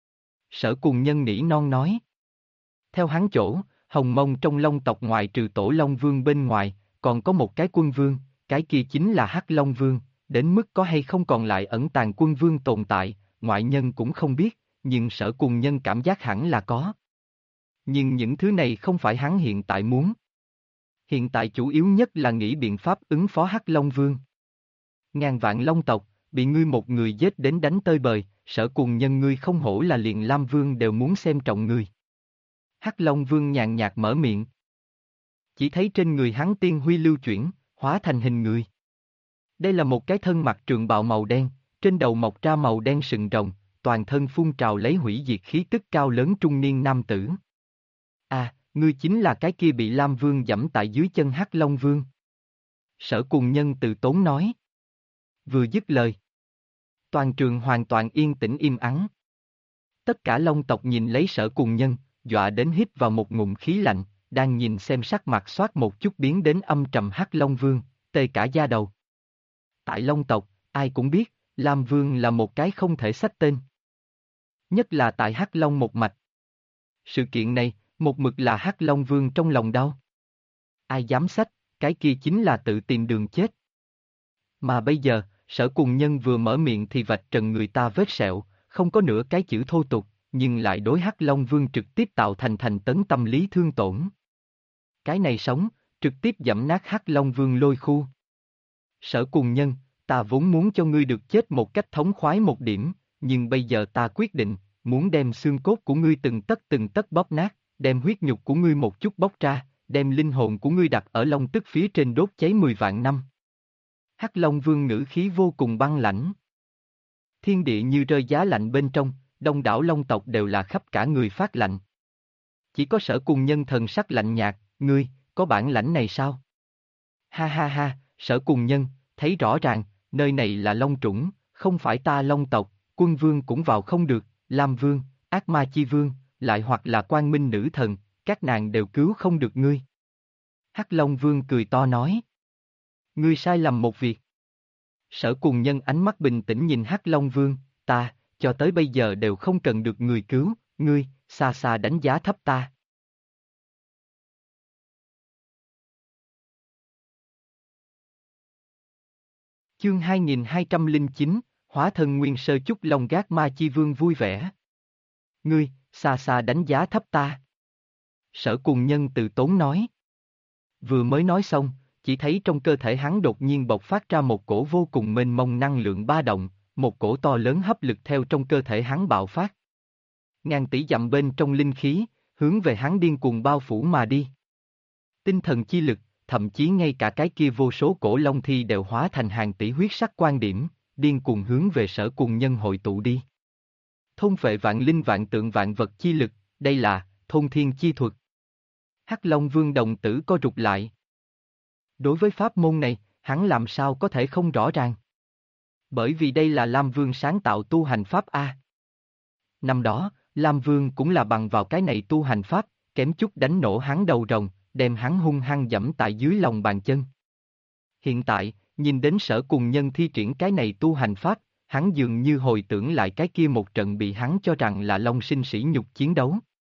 Sở Cùng Nhân nỉ non nói. Theo hắn chỗ, hồng mông trong Long tộc ngoài trừ tổ Long Vương bên ngoài, còn có một cái Quân Vương, cái kia chính là Hắc Long Vương, đến mức có hay không còn lại ẩn tàng Quân Vương tồn tại, ngoại nhân cũng không biết, nhưng Sở Cùng Nhân cảm giác hẳn là có. Nhưng những thứ này không phải hắn hiện tại muốn. Hiện tại chủ yếu nhất là nghĩ biện pháp ứng phó Hắc Long Vương. Ngàn vạn Long tộc, bị ngươi một người giết đến đánh tơi bời, Sở Cùng Nhân ngươi không hổ là liền Lam Vương đều muốn xem trọng ngươi. Hắc Long Vương nhàn nhạt mở miệng. Chỉ thấy trên người hắn tiên huy lưu chuyển, hóa thành hình người. Đây là một cái thân mặc trường bào màu đen, trên đầu mọc ra màu đen sừng rồng, toàn thân phun trào lấy hủy diệt khí tức cao lớn trung niên nam tử. Ngươi chính là cái kia bị Lam Vương giẫm tại dưới chân Hắc Long Vương. Sở Cùng Nhân từ tốn nói. Vừa dứt lời. Toàn trường hoàn toàn yên tĩnh im ắng. Tất cả Long tộc nhìn lấy Sở Cùng Nhân, dọa đến hít vào một ngụm khí lạnh, đang nhìn xem sắc mặt xoát một chút biến đến âm trầm Hắc Long Vương, tê cả da đầu. Tại Long tộc, ai cũng biết, Lam Vương là một cái không thể xách tên. Nhất là tại Hắc Long một mạch. Sự kiện này, một mực là Hắc Long Vương trong lòng đau. Ai dám xách, cái kia chính là tự tìm đường chết. Mà bây giờ, Sở Cùng Nhân vừa mở miệng thì vạch trần người ta vết sẹo, không có nửa cái chữ thô tục, nhưng lại đối Hắc Long Vương trực tiếp tạo thành thành tấn tâm lý thương tổn. Cái này sống, trực tiếp giẫm nát Hắc Long Vương lôi khu. Sở Cùng Nhân, ta vốn muốn cho ngươi được chết một cách thống khoái một điểm, nhưng bây giờ ta quyết định, muốn đem xương cốt của ngươi từng tấc bóp nát, đem huyết nhục của ngươi một chút bóc ra, đem linh hồn của ngươi đặt ở long tức phía trên đốt cháy 10 vạn năm. Hắc Long Vương ngữ khí vô cùng băng lãnh. Thiên địa như rơi giá lạnh bên trong, đông đảo Long tộc đều là khắp cả người phát lạnh. Chỉ có Sở Cùng Nhân thần sắc lạnh nhạt, ngươi, có bản lãnh này sao? Ha ha ha, Sở Cùng Nhân, thấy rõ ràng, nơi này là Long trũng, không phải ta Long tộc, Quân Vương cũng vào không được, Lam Vương, Ác Ma Chi Vương, lại hoặc là Quang Minh Nữ Thần, các nàng đều cứu không được ngươi. Hắc Long Vương cười to nói. Ngươi sai lầm một việc. Sở Cùng Nhân ánh mắt bình tĩnh nhìn Hắc Long Vương, ta, cho tới bây giờ đều không cần được người cứu, ngươi, xa xa đánh giá thấp ta. Chương 2209, Hóa thân nguyên sơ chúc Long Gác Ma Chi Vương vui vẻ. Ngươi, xa xa đánh giá thấp ta. Sở Cùng Nhân từ tốn nói. Vừa mới nói xong, chỉ thấy trong cơ thể hắn đột nhiên bộc phát ra một cổ vô cùng mênh mông năng lượng ba động, một cổ to lớn hấp lực theo trong cơ thể hắn bạo phát. Ngàn tỷ dặm bên trong linh khí, hướng về hắn điên cuồng bao phủ mà đi. Tinh thần chi lực, thậm chí ngay cả cái kia vô số cổ long thi đều hóa thành hàng tỷ huyết sắc quan điểm, điên cuồng hướng về Sở Cùng Nhân hội tụ đi. Thôn phệ vạn linh vạn tượng vạn vật chi lực, đây là thôn thiên chi thuật. Hắc Long Vương đồng tử co rụt lại. Đối với pháp môn này, hắn làm sao có thể không rõ ràng. Bởi vì đây là Lam Vương sáng tạo tu hành pháp A. Năm đó, Lam Vương cũng là bằng vào cái này tu hành pháp, kém chút đánh nổ hắn đầu rồng, đem hắn hung hăng dẫm tại dưới lòng bàn chân. Hiện tại, nhìn đến Sở Cùng Nhân thi triển cái này tu hành pháp, hắn dường như hồi tưởng lại cái kia một trận bị hắn cho rằng là Long Sinh sỉ nhục chiến đấu.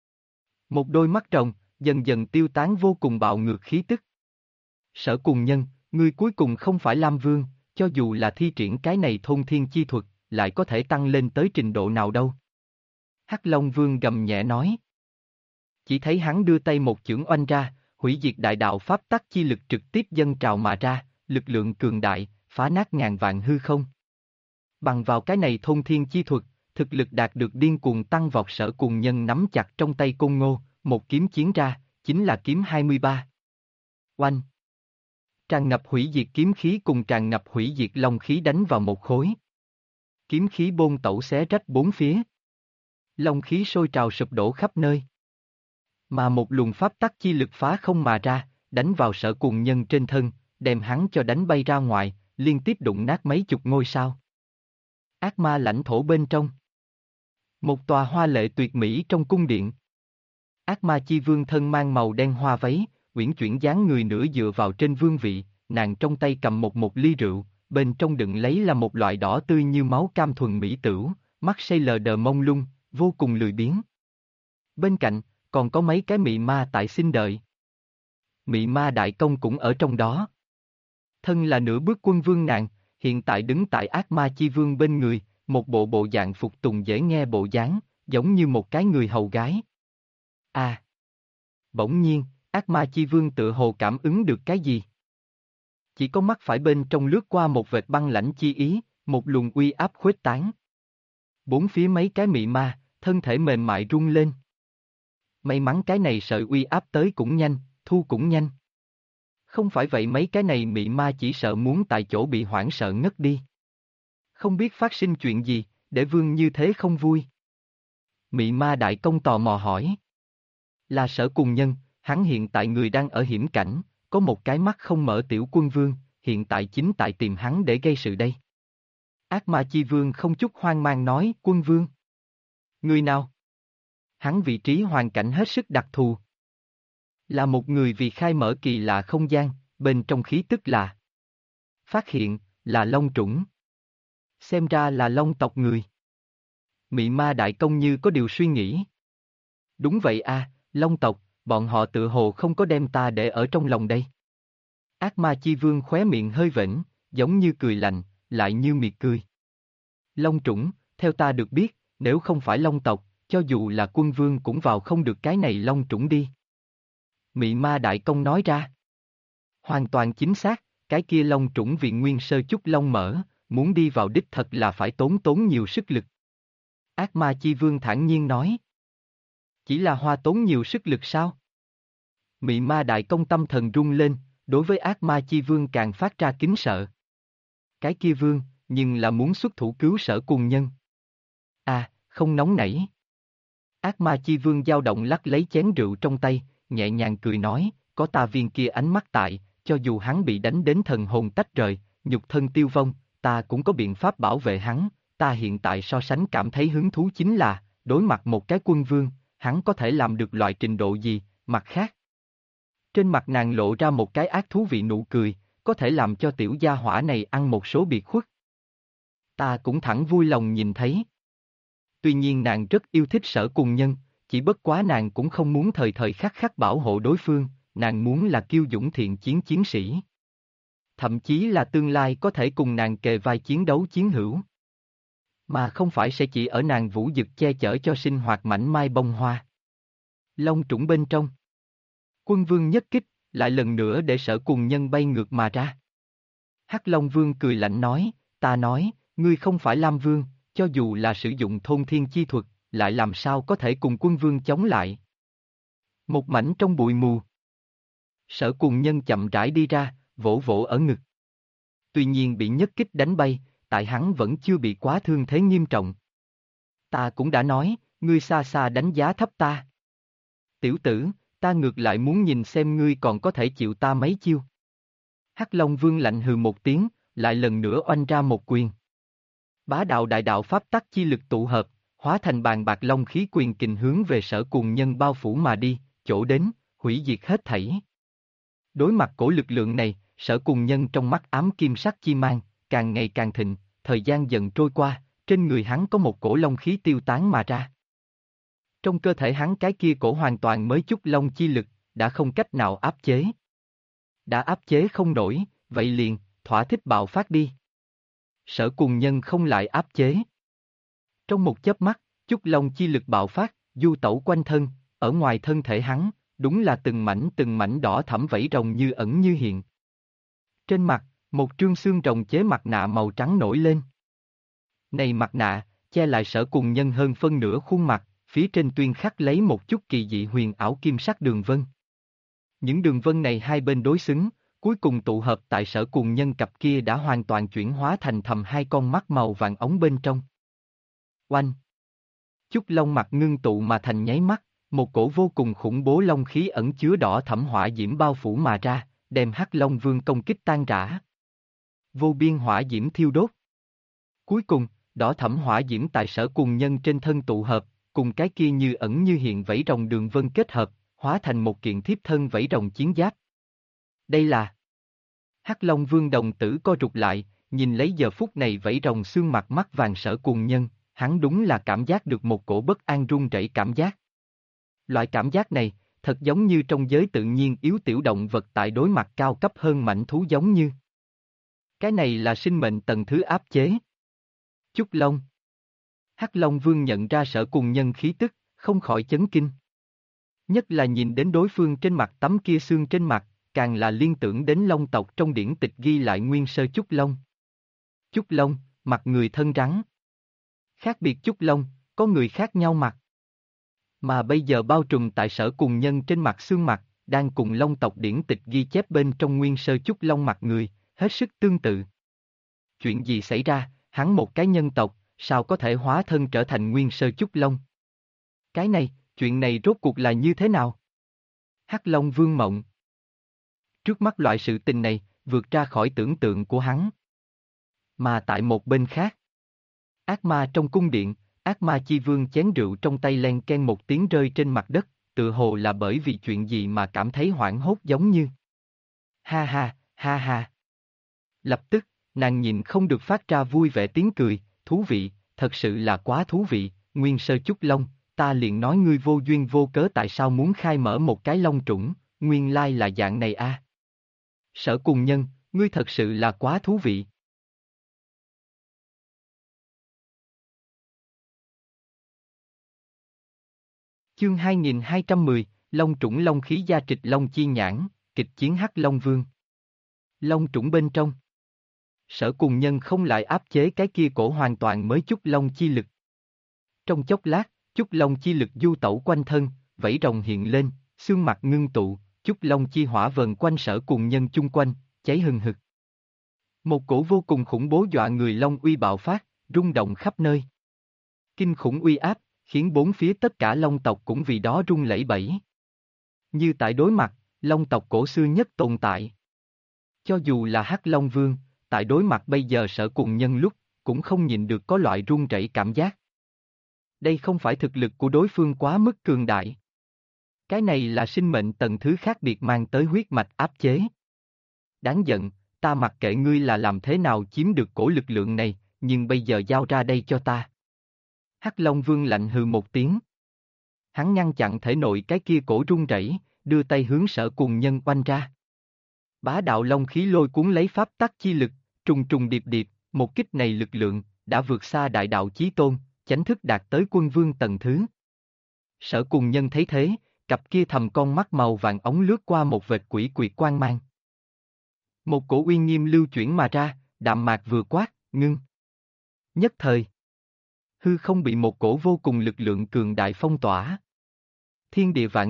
Một đôi mắt rồng, dần dần tiêu tán vô cùng bạo ngược khí tức. Sở Cùng Nhân, ngươi cuối cùng không phải Lam Vương, cho dù là thi triển cái này thôn thiên chi thuật, lại có thể tăng lên tới trình độ nào đâu. Hắc Long Vương gầm nhẹ nói. Chỉ thấy hắn đưa tay một chưởng oanh ra, hủy diệt đại đạo pháp tắc chi lực trực tiếp dâng trào mà ra, lực lượng cường đại, phá nát ngàn vạn hư không. Bằng vào cái này thôn thiên chi thuật, thực lực đạt được điên cuồng tăng vọt. Sở Cùng Nhân nắm chặt trong tay côn ngô, một kiếm chiến ra, chính là kiếm 23. Oanh! Tràn ngập hủy diệt kiếm khí cùng tràn ngập hủy diệt long khí đánh vào một khối. Kiếm khí bôn tẩu xé rách bốn phía. Long khí sôi trào sụp đổ khắp nơi. Mà một luồng pháp tắc chi lực phá không mà ra, đánh vào Sở Cùng Nhân trên thân, đem hắn cho đánh bay ra ngoài, liên tiếp đụng nát mấy chục ngôi sao. Ác ma lãnh thổ bên trong. Một tòa hoa lệ tuyệt mỹ trong cung điện. Ác ma chi vương thân mang màu đen hoa váy, uyển chuyển dáng người nửa dựa vào trên vương vị, nàng trong tay cầm một ly rượu, bên trong đựng lấy là một loại đỏ tươi như máu cam thuần mỹ tửu, mắt say lờ đờ mông lung, vô cùng lười biếng. Bên cạnh, còn có mấy cái mị ma tại xin đợi. Mị ma đại công cũng ở trong đó. Thân là nửa bước quân vương nàng, hiện tại đứng tại ác ma chi vương bên người, một bộ dạng phục tùng dễ nghe bộ dáng, giống như một cái người hầu gái. À! Bỗng nhiên, ác ma chi vương tự hồ cảm ứng được cái gì? Chỉ có mắt phải bên trong lướt qua một vệt băng lãnh chi ý, một luồng uy áp khuếch tán. Bốn phía mấy cái mị ma, thân thể mềm mại rung lên. May mắn cái này sợi uy áp tới cũng nhanh, thu cũng nhanh. Không phải vậy mấy cái này mị ma chỉ sợ muốn tại chỗ bị hoảng sợ ngất đi. Không biết phát sinh chuyện gì, để vương như thế không vui. Mị ma đại công tò mò hỏi. Là Sở Cùng Nhân, hắn hiện tại người đang ở hiểm cảnh, có một cái mắt không mở tiểu quân vương, hiện tại chính tại tìm hắn để gây sự đây. Ác ma chi vương không chút hoang mang nói, quân vương. Người nào? Hắn vị trí hoàn cảnh hết sức đặc thù. Là một người vì khai mở kỳ lạ không gian, bên trong khí tức là. Phát hiện, là long trũng. Xem ra là long tộc người. Mị ma đại công như có điều suy nghĩ. Đúng vậy a, long tộc, bọn họ tự hồ không có đem ta để ở trong lòng đây. Ác ma chi vương khóe miệng hơi vểnh, giống như cười lạnh, lại như miệt cười. Long trũng, theo ta được biết, nếu không phải long tộc, cho dù là quân vương cũng vào không được cái này long trũng đi. Mị ma đại công nói ra. Hoàn toàn chính xác, cái kia long trũng viện nguyên sơ chút long mở, muốn đi vào đích thật là phải tốn nhiều sức lực. Ác ma chi vương thản nhiên nói. Chỉ là hoa tốn nhiều sức lực sao? Mị ma đại công tâm thần rung lên, đối với ác ma chi vương càng phát ra kính sợ. Cái kia vương, nhưng là muốn xuất thủ cứu Sở Cùng Nhân. À, không nóng nảy. Ác ma chi vương dao động lắc lấy chén rượu trong tay, nhẹ nhàng cười nói, có ta viên kia ánh mắt tại, cho dù hắn bị đánh đến thần hồn tách rời, nhục thân tiêu vong, ta cũng có biện pháp bảo vệ hắn. Ta hiện tại so sánh cảm thấy hứng thú chính là, đối mặt một cái quân vương, hắn có thể làm được loại trình độ gì, mặt khác. Trên mặt nàng lộ ra một cái ác thú vị nụ cười, có thể làm cho tiểu gia hỏa này ăn một số biệt khuất. Ta cũng thẳng vui lòng nhìn thấy. Tuy nhiên nàng rất yêu thích Sở Cùng Nhân, chỉ bất quá nàng cũng không muốn thời thời khắc khắc bảo hộ đối phương, nàng muốn là kiêu dũng thiện chiến chiến sĩ. Thậm chí là tương lai có thể cùng nàng kề vai chiến đấu chiến hữu. Mà không phải sẽ chỉ ở nàng vũ dực che chở cho sinh hoạt mảnh mai bông hoa. Long trũng bên trong. Quân vương nhất kích, lại lần nữa để Sở Cùng Nhân bay ngược mà ra. Hắc Long Vương cười lạnh nói, ta nói, ngươi không phải Lam Vương, cho dù là sử dụng thôn thiên chi thuật, lại làm sao có thể cùng quân vương chống lại. Một mảnh trong bụi mù. Sở Cùng Nhân chậm rãi đi ra, vỗ vỗ ở ngực. Tuy nhiên bị nhất kích đánh bay, tại hắn vẫn chưa bị quá thương thế nghiêm trọng. Ta cũng đã nói, ngươi xa xa đánh giá thấp ta. Tiểu tử, ta ngược lại muốn nhìn xem ngươi còn có thể chịu ta mấy chiêu. Hắc Long Vương lạnh hừ một tiếng, lại lần nữa oanh ra một quyền. Bá đạo đại đạo pháp tắc chi lực tụ hợp, hóa thành bàn bạc long khí quyền kình hướng về Sở Cùng Nhân bao phủ mà đi, chỗ đến, hủy diệt hết thảy. Đối mặt cổ lực lượng này, Sở Cùng Nhân trong mắt ám kim sắc chi mang, càng ngày càng thịnh, thời gian dần trôi qua, trên người hắn có một cổ long khí tiêu tán mà ra. Trong cơ thể hắn cái kia cổ hoàn toàn mới chút long chi lực, đã không cách nào áp chế. Đã áp chế không nổi, vậy liền, thỏa thích bạo phát đi. Sở Cùng Nhân không lại áp chế. Trong một chớp mắt, chút long chi lực bạo phát, du tẩu quanh thân, ở ngoài thân thể hắn, đúng là từng mảnh đỏ thẫm vảy rồng như ẩn như hiện. Trên mặt, một trương xương rồng chế mặt nạ màu trắng nổi lên. Này mặt nạ, che lại Sở Cùng Nhân hơn phân nửa khuôn mặt, phía trên tuyên khắc lấy một chút kỳ dị huyền ảo kim sắc đường vân. Những đường vân này hai bên đối xứng, cuối cùng tụ hợp tại Sở Cùng Nhân cặp kia đã hoàn toàn chuyển hóa thành thầm hai con mắt màu vàng ống bên trong. Oanh! Chút long mặt ngưng tụ mà thành nháy mắt, một cổ vô cùng khủng bố long khí ẩn chứa đỏ thẫm hỏa diễm bao phủ mà ra, đem Hắc Long Vương công kích tan rã. Vô biên hỏa diễm thiêu đốt. Cuối cùng, đỏ thẫm hỏa diễm tại Sở Cùng Nhân trên thân tụ hợp, cùng cái kia như ẩn như hiện vảy rồng đường vân kết hợp, hóa thành một kiện thiếp thân vảy rồng chiến giáp. Đây là Hắc Long Vương đồng tử co rụt lại, nhìn lấy giờ phút này vảy rồng xương mặt mắt vàng Sở Cùng Nhân, hắn đúng là cảm giác được một cổ bất an run rẩy cảm giác. Loại cảm giác này, thật giống như trong giới tự nhiên yếu tiểu động vật tại đối mặt cao cấp hơn mãnh thú giống như. Cái này là sinh mệnh tầng thứ áp chế. Chúc Long. Hắc Long Vương nhận ra Sở Cùng Nhân khí tức, không khỏi chấn kinh. Nhất là nhìn đến đối phương trên mặt tấm kia xương trên mặt, càng là liên tưởng đến Long tộc trong điển tịch ghi lại nguyên sơ Chúc Long. Chúc Long, mặt người thân rắn. Khác biệt Chúc Long, có người khác nhau mặt. Mà bây giờ bao trùm tại Sở Cùng Nhân trên mặt xương mặt, đang cùng Long tộc điển tịch ghi chép bên trong nguyên sơ Chúc Long mặt người, hết sức tương tự. Chuyện gì xảy ra, hắn một cái nhân tộc, sao có thể hóa thân trở thành nguyên sơ Chúc Long? Cái này, chuyện này rốt cuộc là như thế nào? Hắc Long Vương mộng. Trước mắt loại sự tình này, vượt ra khỏi tưởng tượng của hắn. Mà tại một bên khác, ác ma trong cung điện, ác ma chi vương chén rượu trong tay len ken một tiếng rơi trên mặt đất, tự hồ là bởi vì chuyện gì mà cảm thấy hoảng hốt giống như. Ha ha, ha ha. Lập tức, nàng nhìn không được phát ra vui vẻ tiếng cười, thú vị, thật sự là quá thú vị, nguyên sơ Chúc Long, ta liền nói ngươi vô duyên vô cớ tại sao muốn khai mở một cái long trũng, nguyên lai là dạng này a. Sở Cùng Nhân, ngươi thật sự là quá thú vị. Chương 2210, Long trũng long khí gia trịch long chi nhãn, kịch chiến Hắc Long Vương. Long trũng bên trong. Sở Cùng Nhân không lại áp chế cái kia cổ hoàn toàn mới chút long chi lực. Trong chốc lát, chút long chi lực du tẩu quanh thân, vảy rồng hiện lên, xương mặt ngưng tụ, chút long chi hỏa vần quanh Sở Cùng Nhân chung quanh, cháy hừng hực. Một cổ vô cùng khủng bố dọa người long uy bạo phát, rung động khắp nơi. Kinh khủng uy áp, khiến bốn phía tất cả long tộc cũng vì đó rung lẩy bẩy. Như tại đối mặt, long tộc cổ xưa nhất tồn tại. Cho dù là Hắc Long Vương, tại đối mặt bây giờ Sở Cùng Nhân lúc, cũng không nhìn được có loại run rẩy cảm giác. Đây không phải thực lực của đối phương quá mức cường đại. Cái này là sinh mệnh tầng thứ khác biệt mang tới huyết mạch áp chế. Đáng giận, ta mặc kệ ngươi là làm thế nào chiếm được cổ lực lượng này, nhưng bây giờ giao ra đây cho ta. Hắc Long Vương lạnh hừ một tiếng. Hắn ngăn chặn thể nội cái kia cổ run rẩy, đưa tay hướng Sở Cùng Nhân oanh ra. Bá đạo long khí lôi cuốn lấy pháp tắc chi lực, trùng trùng điệp điệp, một kích này lực lượng, đã vượt xa đại đạo chí tôn, chánh thức đạt tới quân vương tầng thứ. Sở Cùng Nhân thấy thế, cặp kia thầm con mắt màu vàng ống lướt qua một vệt quỷ quyệt quang mang. Một cổ uy nghiêm lưu chuyển mà ra, đạm mạc vừa quát, ngưng. Nhất thời, hư không bị một cổ vô cùng lực lượng cường đại phong tỏa. Thiên địa vạn vật,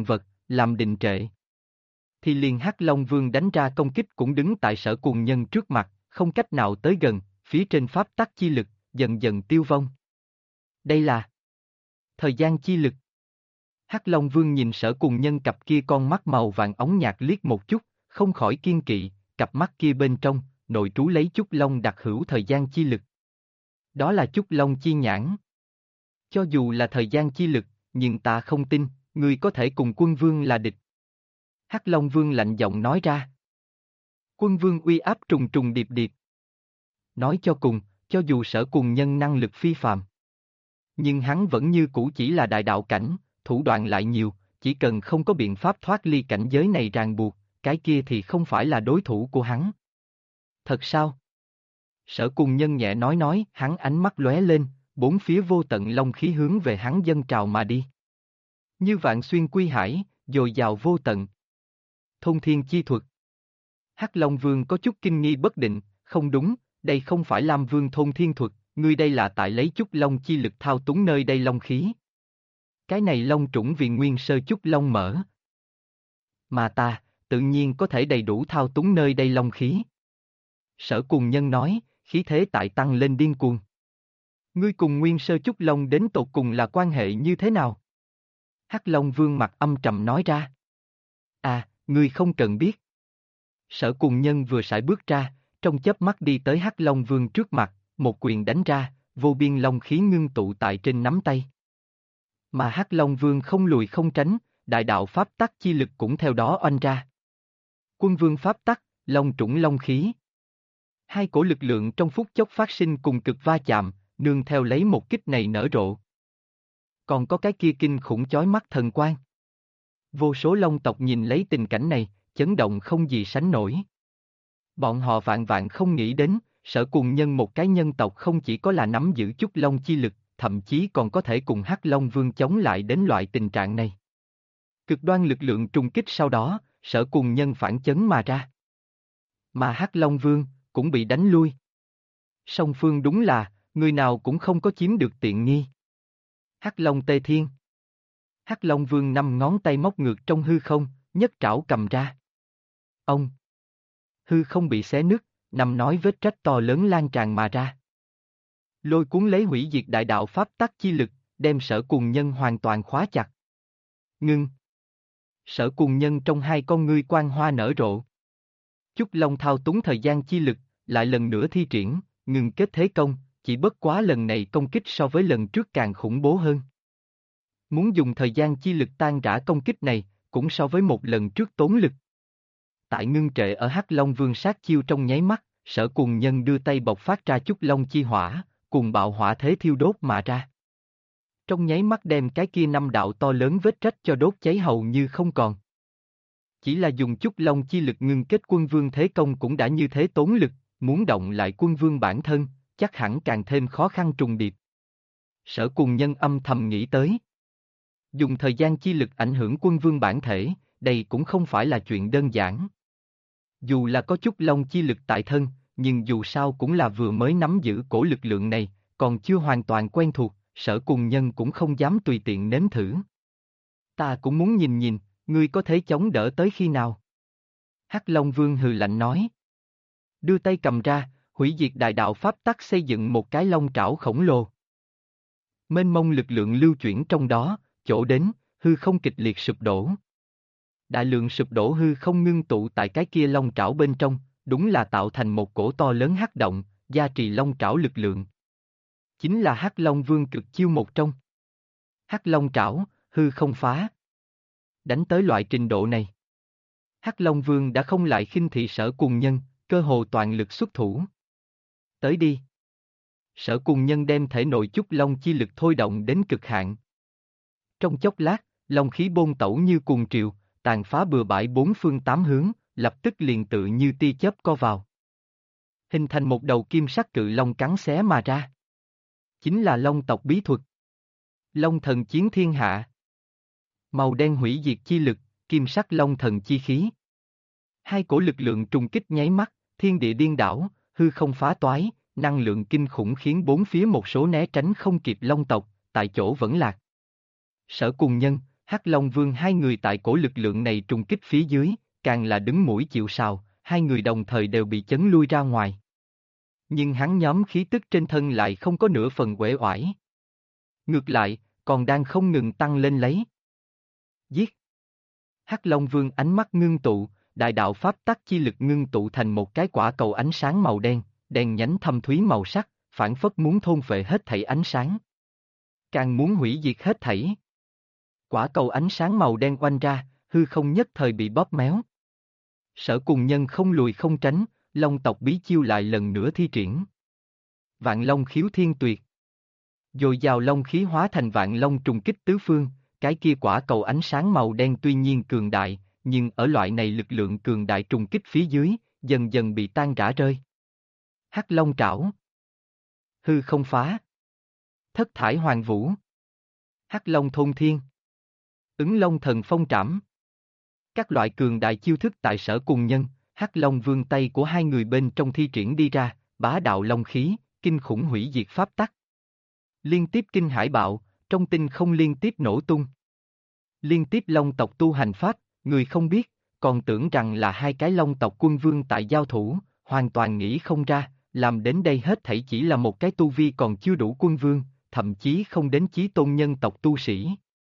làm đình trệ. Thì liền Hắc Long Vương đánh ra công kích cũng đứng tại Sở Cùng Nhân trước mặt, không cách nào tới gần, phía trên pháp tắc chi lực, dần dần tiêu vong. Đây là thời gian chi lực. Hắc Long Vương nhìn Sở Cùng Nhân cặp kia con mắt màu vàng óng nhạt liếc một chút, không khỏi kiên kỵ, cặp mắt kia bên trong, nội trú lấy Chúc Long đặc hữu thời gian chi lực. Đó là Chúc Long chi nhãn. Cho dù là thời gian chi lực, nhưng ta không tin, ngươi có thể cùng Quân Vương là địch. Hắc Long Vương lạnh giọng nói ra. Quân Vương uy áp trùng trùng điệp điệp. Nói cho cùng, cho dù Sở Cùng Nhân năng lực phi phàm, nhưng hắn vẫn như cũ chỉ là đại đạo cảnh, thủ đoạn lại nhiều, chỉ cần không có biện pháp thoát ly cảnh giới này ràng buộc, cái kia thì không phải là đối thủ của hắn. Thật sao? Sở Cùng Nhân nhẹ nói, hắn ánh mắt lóe lên, bốn phía vô tận long khí hướng về hắn dâng trào mà đi. Như vạn xuyên quy hải, dồi dào vô tận. Thôn thiên chi thuật. Hắc Long Vương có chút kinh nghi bất định, không đúng, đây không phải Lam Vương thôn thiên thuật, ngươi đây là tại lấy Chúc Long chi lực thao túng nơi đây long khí. Cái này long trũng vì nguyên sơ Chúc Long mở. Mà ta, tự nhiên có thể đầy đủ thao túng nơi đây long khí. Sở Cùng Nhân nói, khí thế tại tăng lên điên cuồng. Ngươi cùng nguyên sơ Chúc Long đến tột cùng là quan hệ như thế nào? Hắc Long Vương mặt âm trầm nói ra. À, ngươi không cần biết. Sở Cùng Nhân vừa sải bước ra, trong chớp mắt đi tới Hắc Long Vương trước mặt, một quyền đánh ra, vô biên long khí ngưng tụ tại trên nắm tay. Mà Hắc Long Vương không lùi không tránh, đại đạo pháp tắc chi lực cũng theo đó oanh ra. Quân Vương pháp tắc, long trũng long khí. Hai cổ lực lượng trong phút chốc phát sinh cùng cực va chạm, nương theo lấy một kích này nở rộ. Còn có cái kia kinh khủng chói mắt thần quang. Vô số long tộc nhìn lấy tình cảnh này, chấn động không gì sánh nổi. Bọn họ vạn vạn không nghĩ đến, Sở Cùng Nhân một cái nhân tộc không chỉ có là nắm giữ chút long chi lực, thậm chí còn có thể cùng Hắc Long Vương chống lại đến loại tình trạng này. Cực đoan lực lượng trùng kích sau đó, Sở Cùng Nhân phản chấn mà ra. Mà Hắc Long Vương cũng bị đánh lui. Song phương đúng là, người nào cũng không có chiếm được tiện nghi. Hắc Long Tê Thiên. Hắc Long Vương năm ngón tay móc ngược trong hư không, nhất trảo cầm ra. Ông. Hư không bị xé nứt, nằm nói vết rách to lớn lan tràn mà ra. Lôi cuốn lấy hủy diệt đại đạo pháp tắc chi lực, đem Sở Cùng Nhân hoàn toàn khóa chặt. Ngưng. Sở Cùng Nhân trong hai con ngươi quang hoa nở rộ. Chúc Long thao túng thời gian chi lực, lại lần nữa thi triển, ngừng kết thế công, chỉ bất quá lần này công kích so với lần trước càng khủng bố hơn. Muốn dùng thời gian chi lực tan rã công kích này, cũng so với một lần trước tốn lực. Tại ngưng trệ ở Hắc Long Vương sát chiêu trong nháy mắt, Sở Cùng Nhân đưa tay bộc phát ra chút long chi hỏa, cùng bạo hỏa thế thiêu đốt mà ra. Trong nháy mắt đem cái kia năm đạo to lớn vết rách cho đốt cháy hầu như không còn. Chỉ là dùng chút long chi lực ngưng kết Quân Vương thế công cũng đã như thế tốn lực, muốn động lại Quân Vương bản thân, chắc hẳn càng thêm khó khăn trùng điệp. Sở Cùng Nhân âm thầm nghĩ tới. Dùng thời gian chi lực ảnh hưởng Quân Vương bản thể, đây cũng không phải là chuyện đơn giản. Dù là có chút long chi lực tại thân, nhưng dù sao cũng là vừa mới nắm giữ cổ lực lượng này, còn chưa hoàn toàn quen thuộc, Sở Cùng Nhân cũng không dám tùy tiện nếm thử. Ta cũng muốn nhìn nhìn, ngươi có thể chống đỡ tới khi nào? Hắc Long Vương hừ lạnh nói. Đưa tay cầm ra, hủy diệt đại đạo pháp tắc xây dựng một cái long trảo khổng lồ. Mênh mông lực lượng lưu chuyển trong đó, chỗ đến, hư không kịch liệt sụp đổ. Đại lượng sụp đổ hư không ngưng tụ tại cái kia long trảo bên trong, đúng là tạo thành một cổ to lớn hắc động, gia trì long trảo lực lượng. Chính là Hắc Long Vương cực chiêu một trong. Hắc Long trảo, hư không phá. Đánh tới loại trình độ này, Hắc Long Vương đã không lại khinh thị Sở Cùng Nhân, cơ hồ toàn lực xuất thủ. Tới đi. Sở Cùng Nhân đem thể nội chút long chi lực thôi động đến cực hạn. Trong chốc lát, long khí bôn tẩu như cuồng triều, tàn phá bừa bãi bốn phương tám hướng, lập tức liền tự như tia chớp co vào. Hình thành một đầu kim sắc cự long cắn xé mà ra. Chính là long tộc bí thuật. Long thần chiến thiên hạ. Màu đen hủy diệt chi lực, kim sắc long thần chi khí. Hai cổ lực lượng trùng kích nháy mắt, thiên địa điên đảo, hư không phá toái, năng lượng kinh khủng khiến bốn phía một số né tránh không kịp long tộc, tại chỗ vẫn lạc. Sở Cùng Nhân, Hắc Long Vương hai người tại cổ lực lượng này trùng kích phía dưới, càng là đứng mũi chịu sào, hai người đồng thời đều bị chấn lui ra ngoài. Nhưng hắn nhóm khí tức trên thân lại không có nửa phần uể oải. Ngược lại, còn đang không ngừng tăng lên lấy. Giết! Hắc Long Vương ánh mắt ngưng tụ, đại đạo pháp tắc chi lực ngưng tụ thành một cái quả cầu ánh sáng màu đen, đen nhánh thâm thúy màu sắc, phảng phất muốn thôn phệ hết thảy ánh sáng. Càng muốn hủy diệt hết thảy. Quả cầu ánh sáng màu đen oanh ra, hư không nhất thời bị bóp méo. Sở Cùng Nhân không lùi không tránh, Long tộc bí chiêu lại lần nữa thi triển. Vạn Long khiếu thiên tuyệt. Dồi dào long khí hóa thành vạn long trùng kích tứ phương, cái kia quả cầu ánh sáng màu đen tuy nhiên cường đại, nhưng ở loại này lực lượng cường đại trùng kích phía dưới, dần dần bị tan rã rơi. Hắc Long trảo. Hư không phá. Thất thải hoàng vũ. Hắc Long thôn thiên. Ứng Long thần phong trảm. Các loại cường đại chiêu thức tại Sở Cùng Nhân, Hắc Long Vương tay của hai người bên trong thi triển đi ra, bá đạo long khí, kinh khủng hủy diệt pháp tắc. Liên tiếp kinh hải bạo, trong tinh không liên tiếp nổ tung. Liên tiếp long tộc tu hành pháp, người không biết, còn tưởng rằng là hai cái long tộc quân vương tại giao thủ, hoàn toàn nghĩ không ra, làm đến đây hết thảy chỉ là một cái tu vi còn chưa đủ quân vương, thậm chí không đến chí tôn nhân tộc tu sĩ.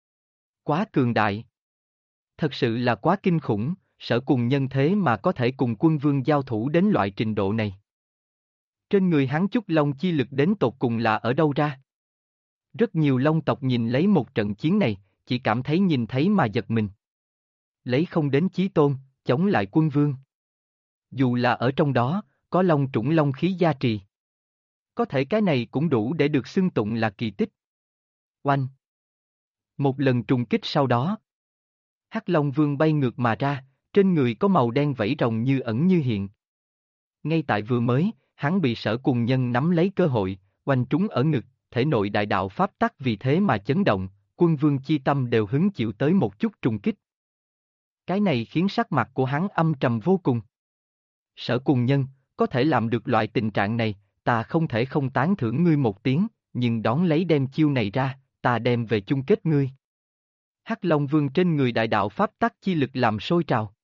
Quá cường đại. Thật sự là quá kinh khủng, Sở Cùng Nhân thế mà có thể cùng quân vương giao thủ đến loại trình độ này. Trên người hắn Chúc Long chi lực đến tột cùng là ở đâu ra? Rất nhiều long tộc nhìn lấy một trận chiến này, chỉ cảm thấy nhìn thấy mà giật mình. Lấy không đến chí tôn, chống lại quân vương. Dù là ở trong đó, có long trũng long khí gia trì. Có thể cái này cũng đủ để được xưng tụng là kỳ tích. Oanh! Một lần trùng kích sau đó. Hắc Long Vương bay ngược mà ra, trên người có màu đen vẫy rồng như ẩn như hiện. Ngay tại vừa mới, hắn bị Sở Cùng Nhân nắm lấy cơ hội, oanh trúng ở ngực, thể nội đại đạo pháp tắc vì thế mà chấn động, quân vương chi tâm đều hứng chịu tới một chút trùng kích. Cái này khiến sắc mặt của hắn âm trầm vô cùng. Sở Cùng Nhân, có thể làm được loại tình trạng này, ta không thể không tán thưởng ngươi một tiếng, nhưng đón lấy đem chiêu này ra, ta đem về chung kết ngươi. Hắc Long Vương trên người đại đạo pháp tắc chi lực làm sôi trào.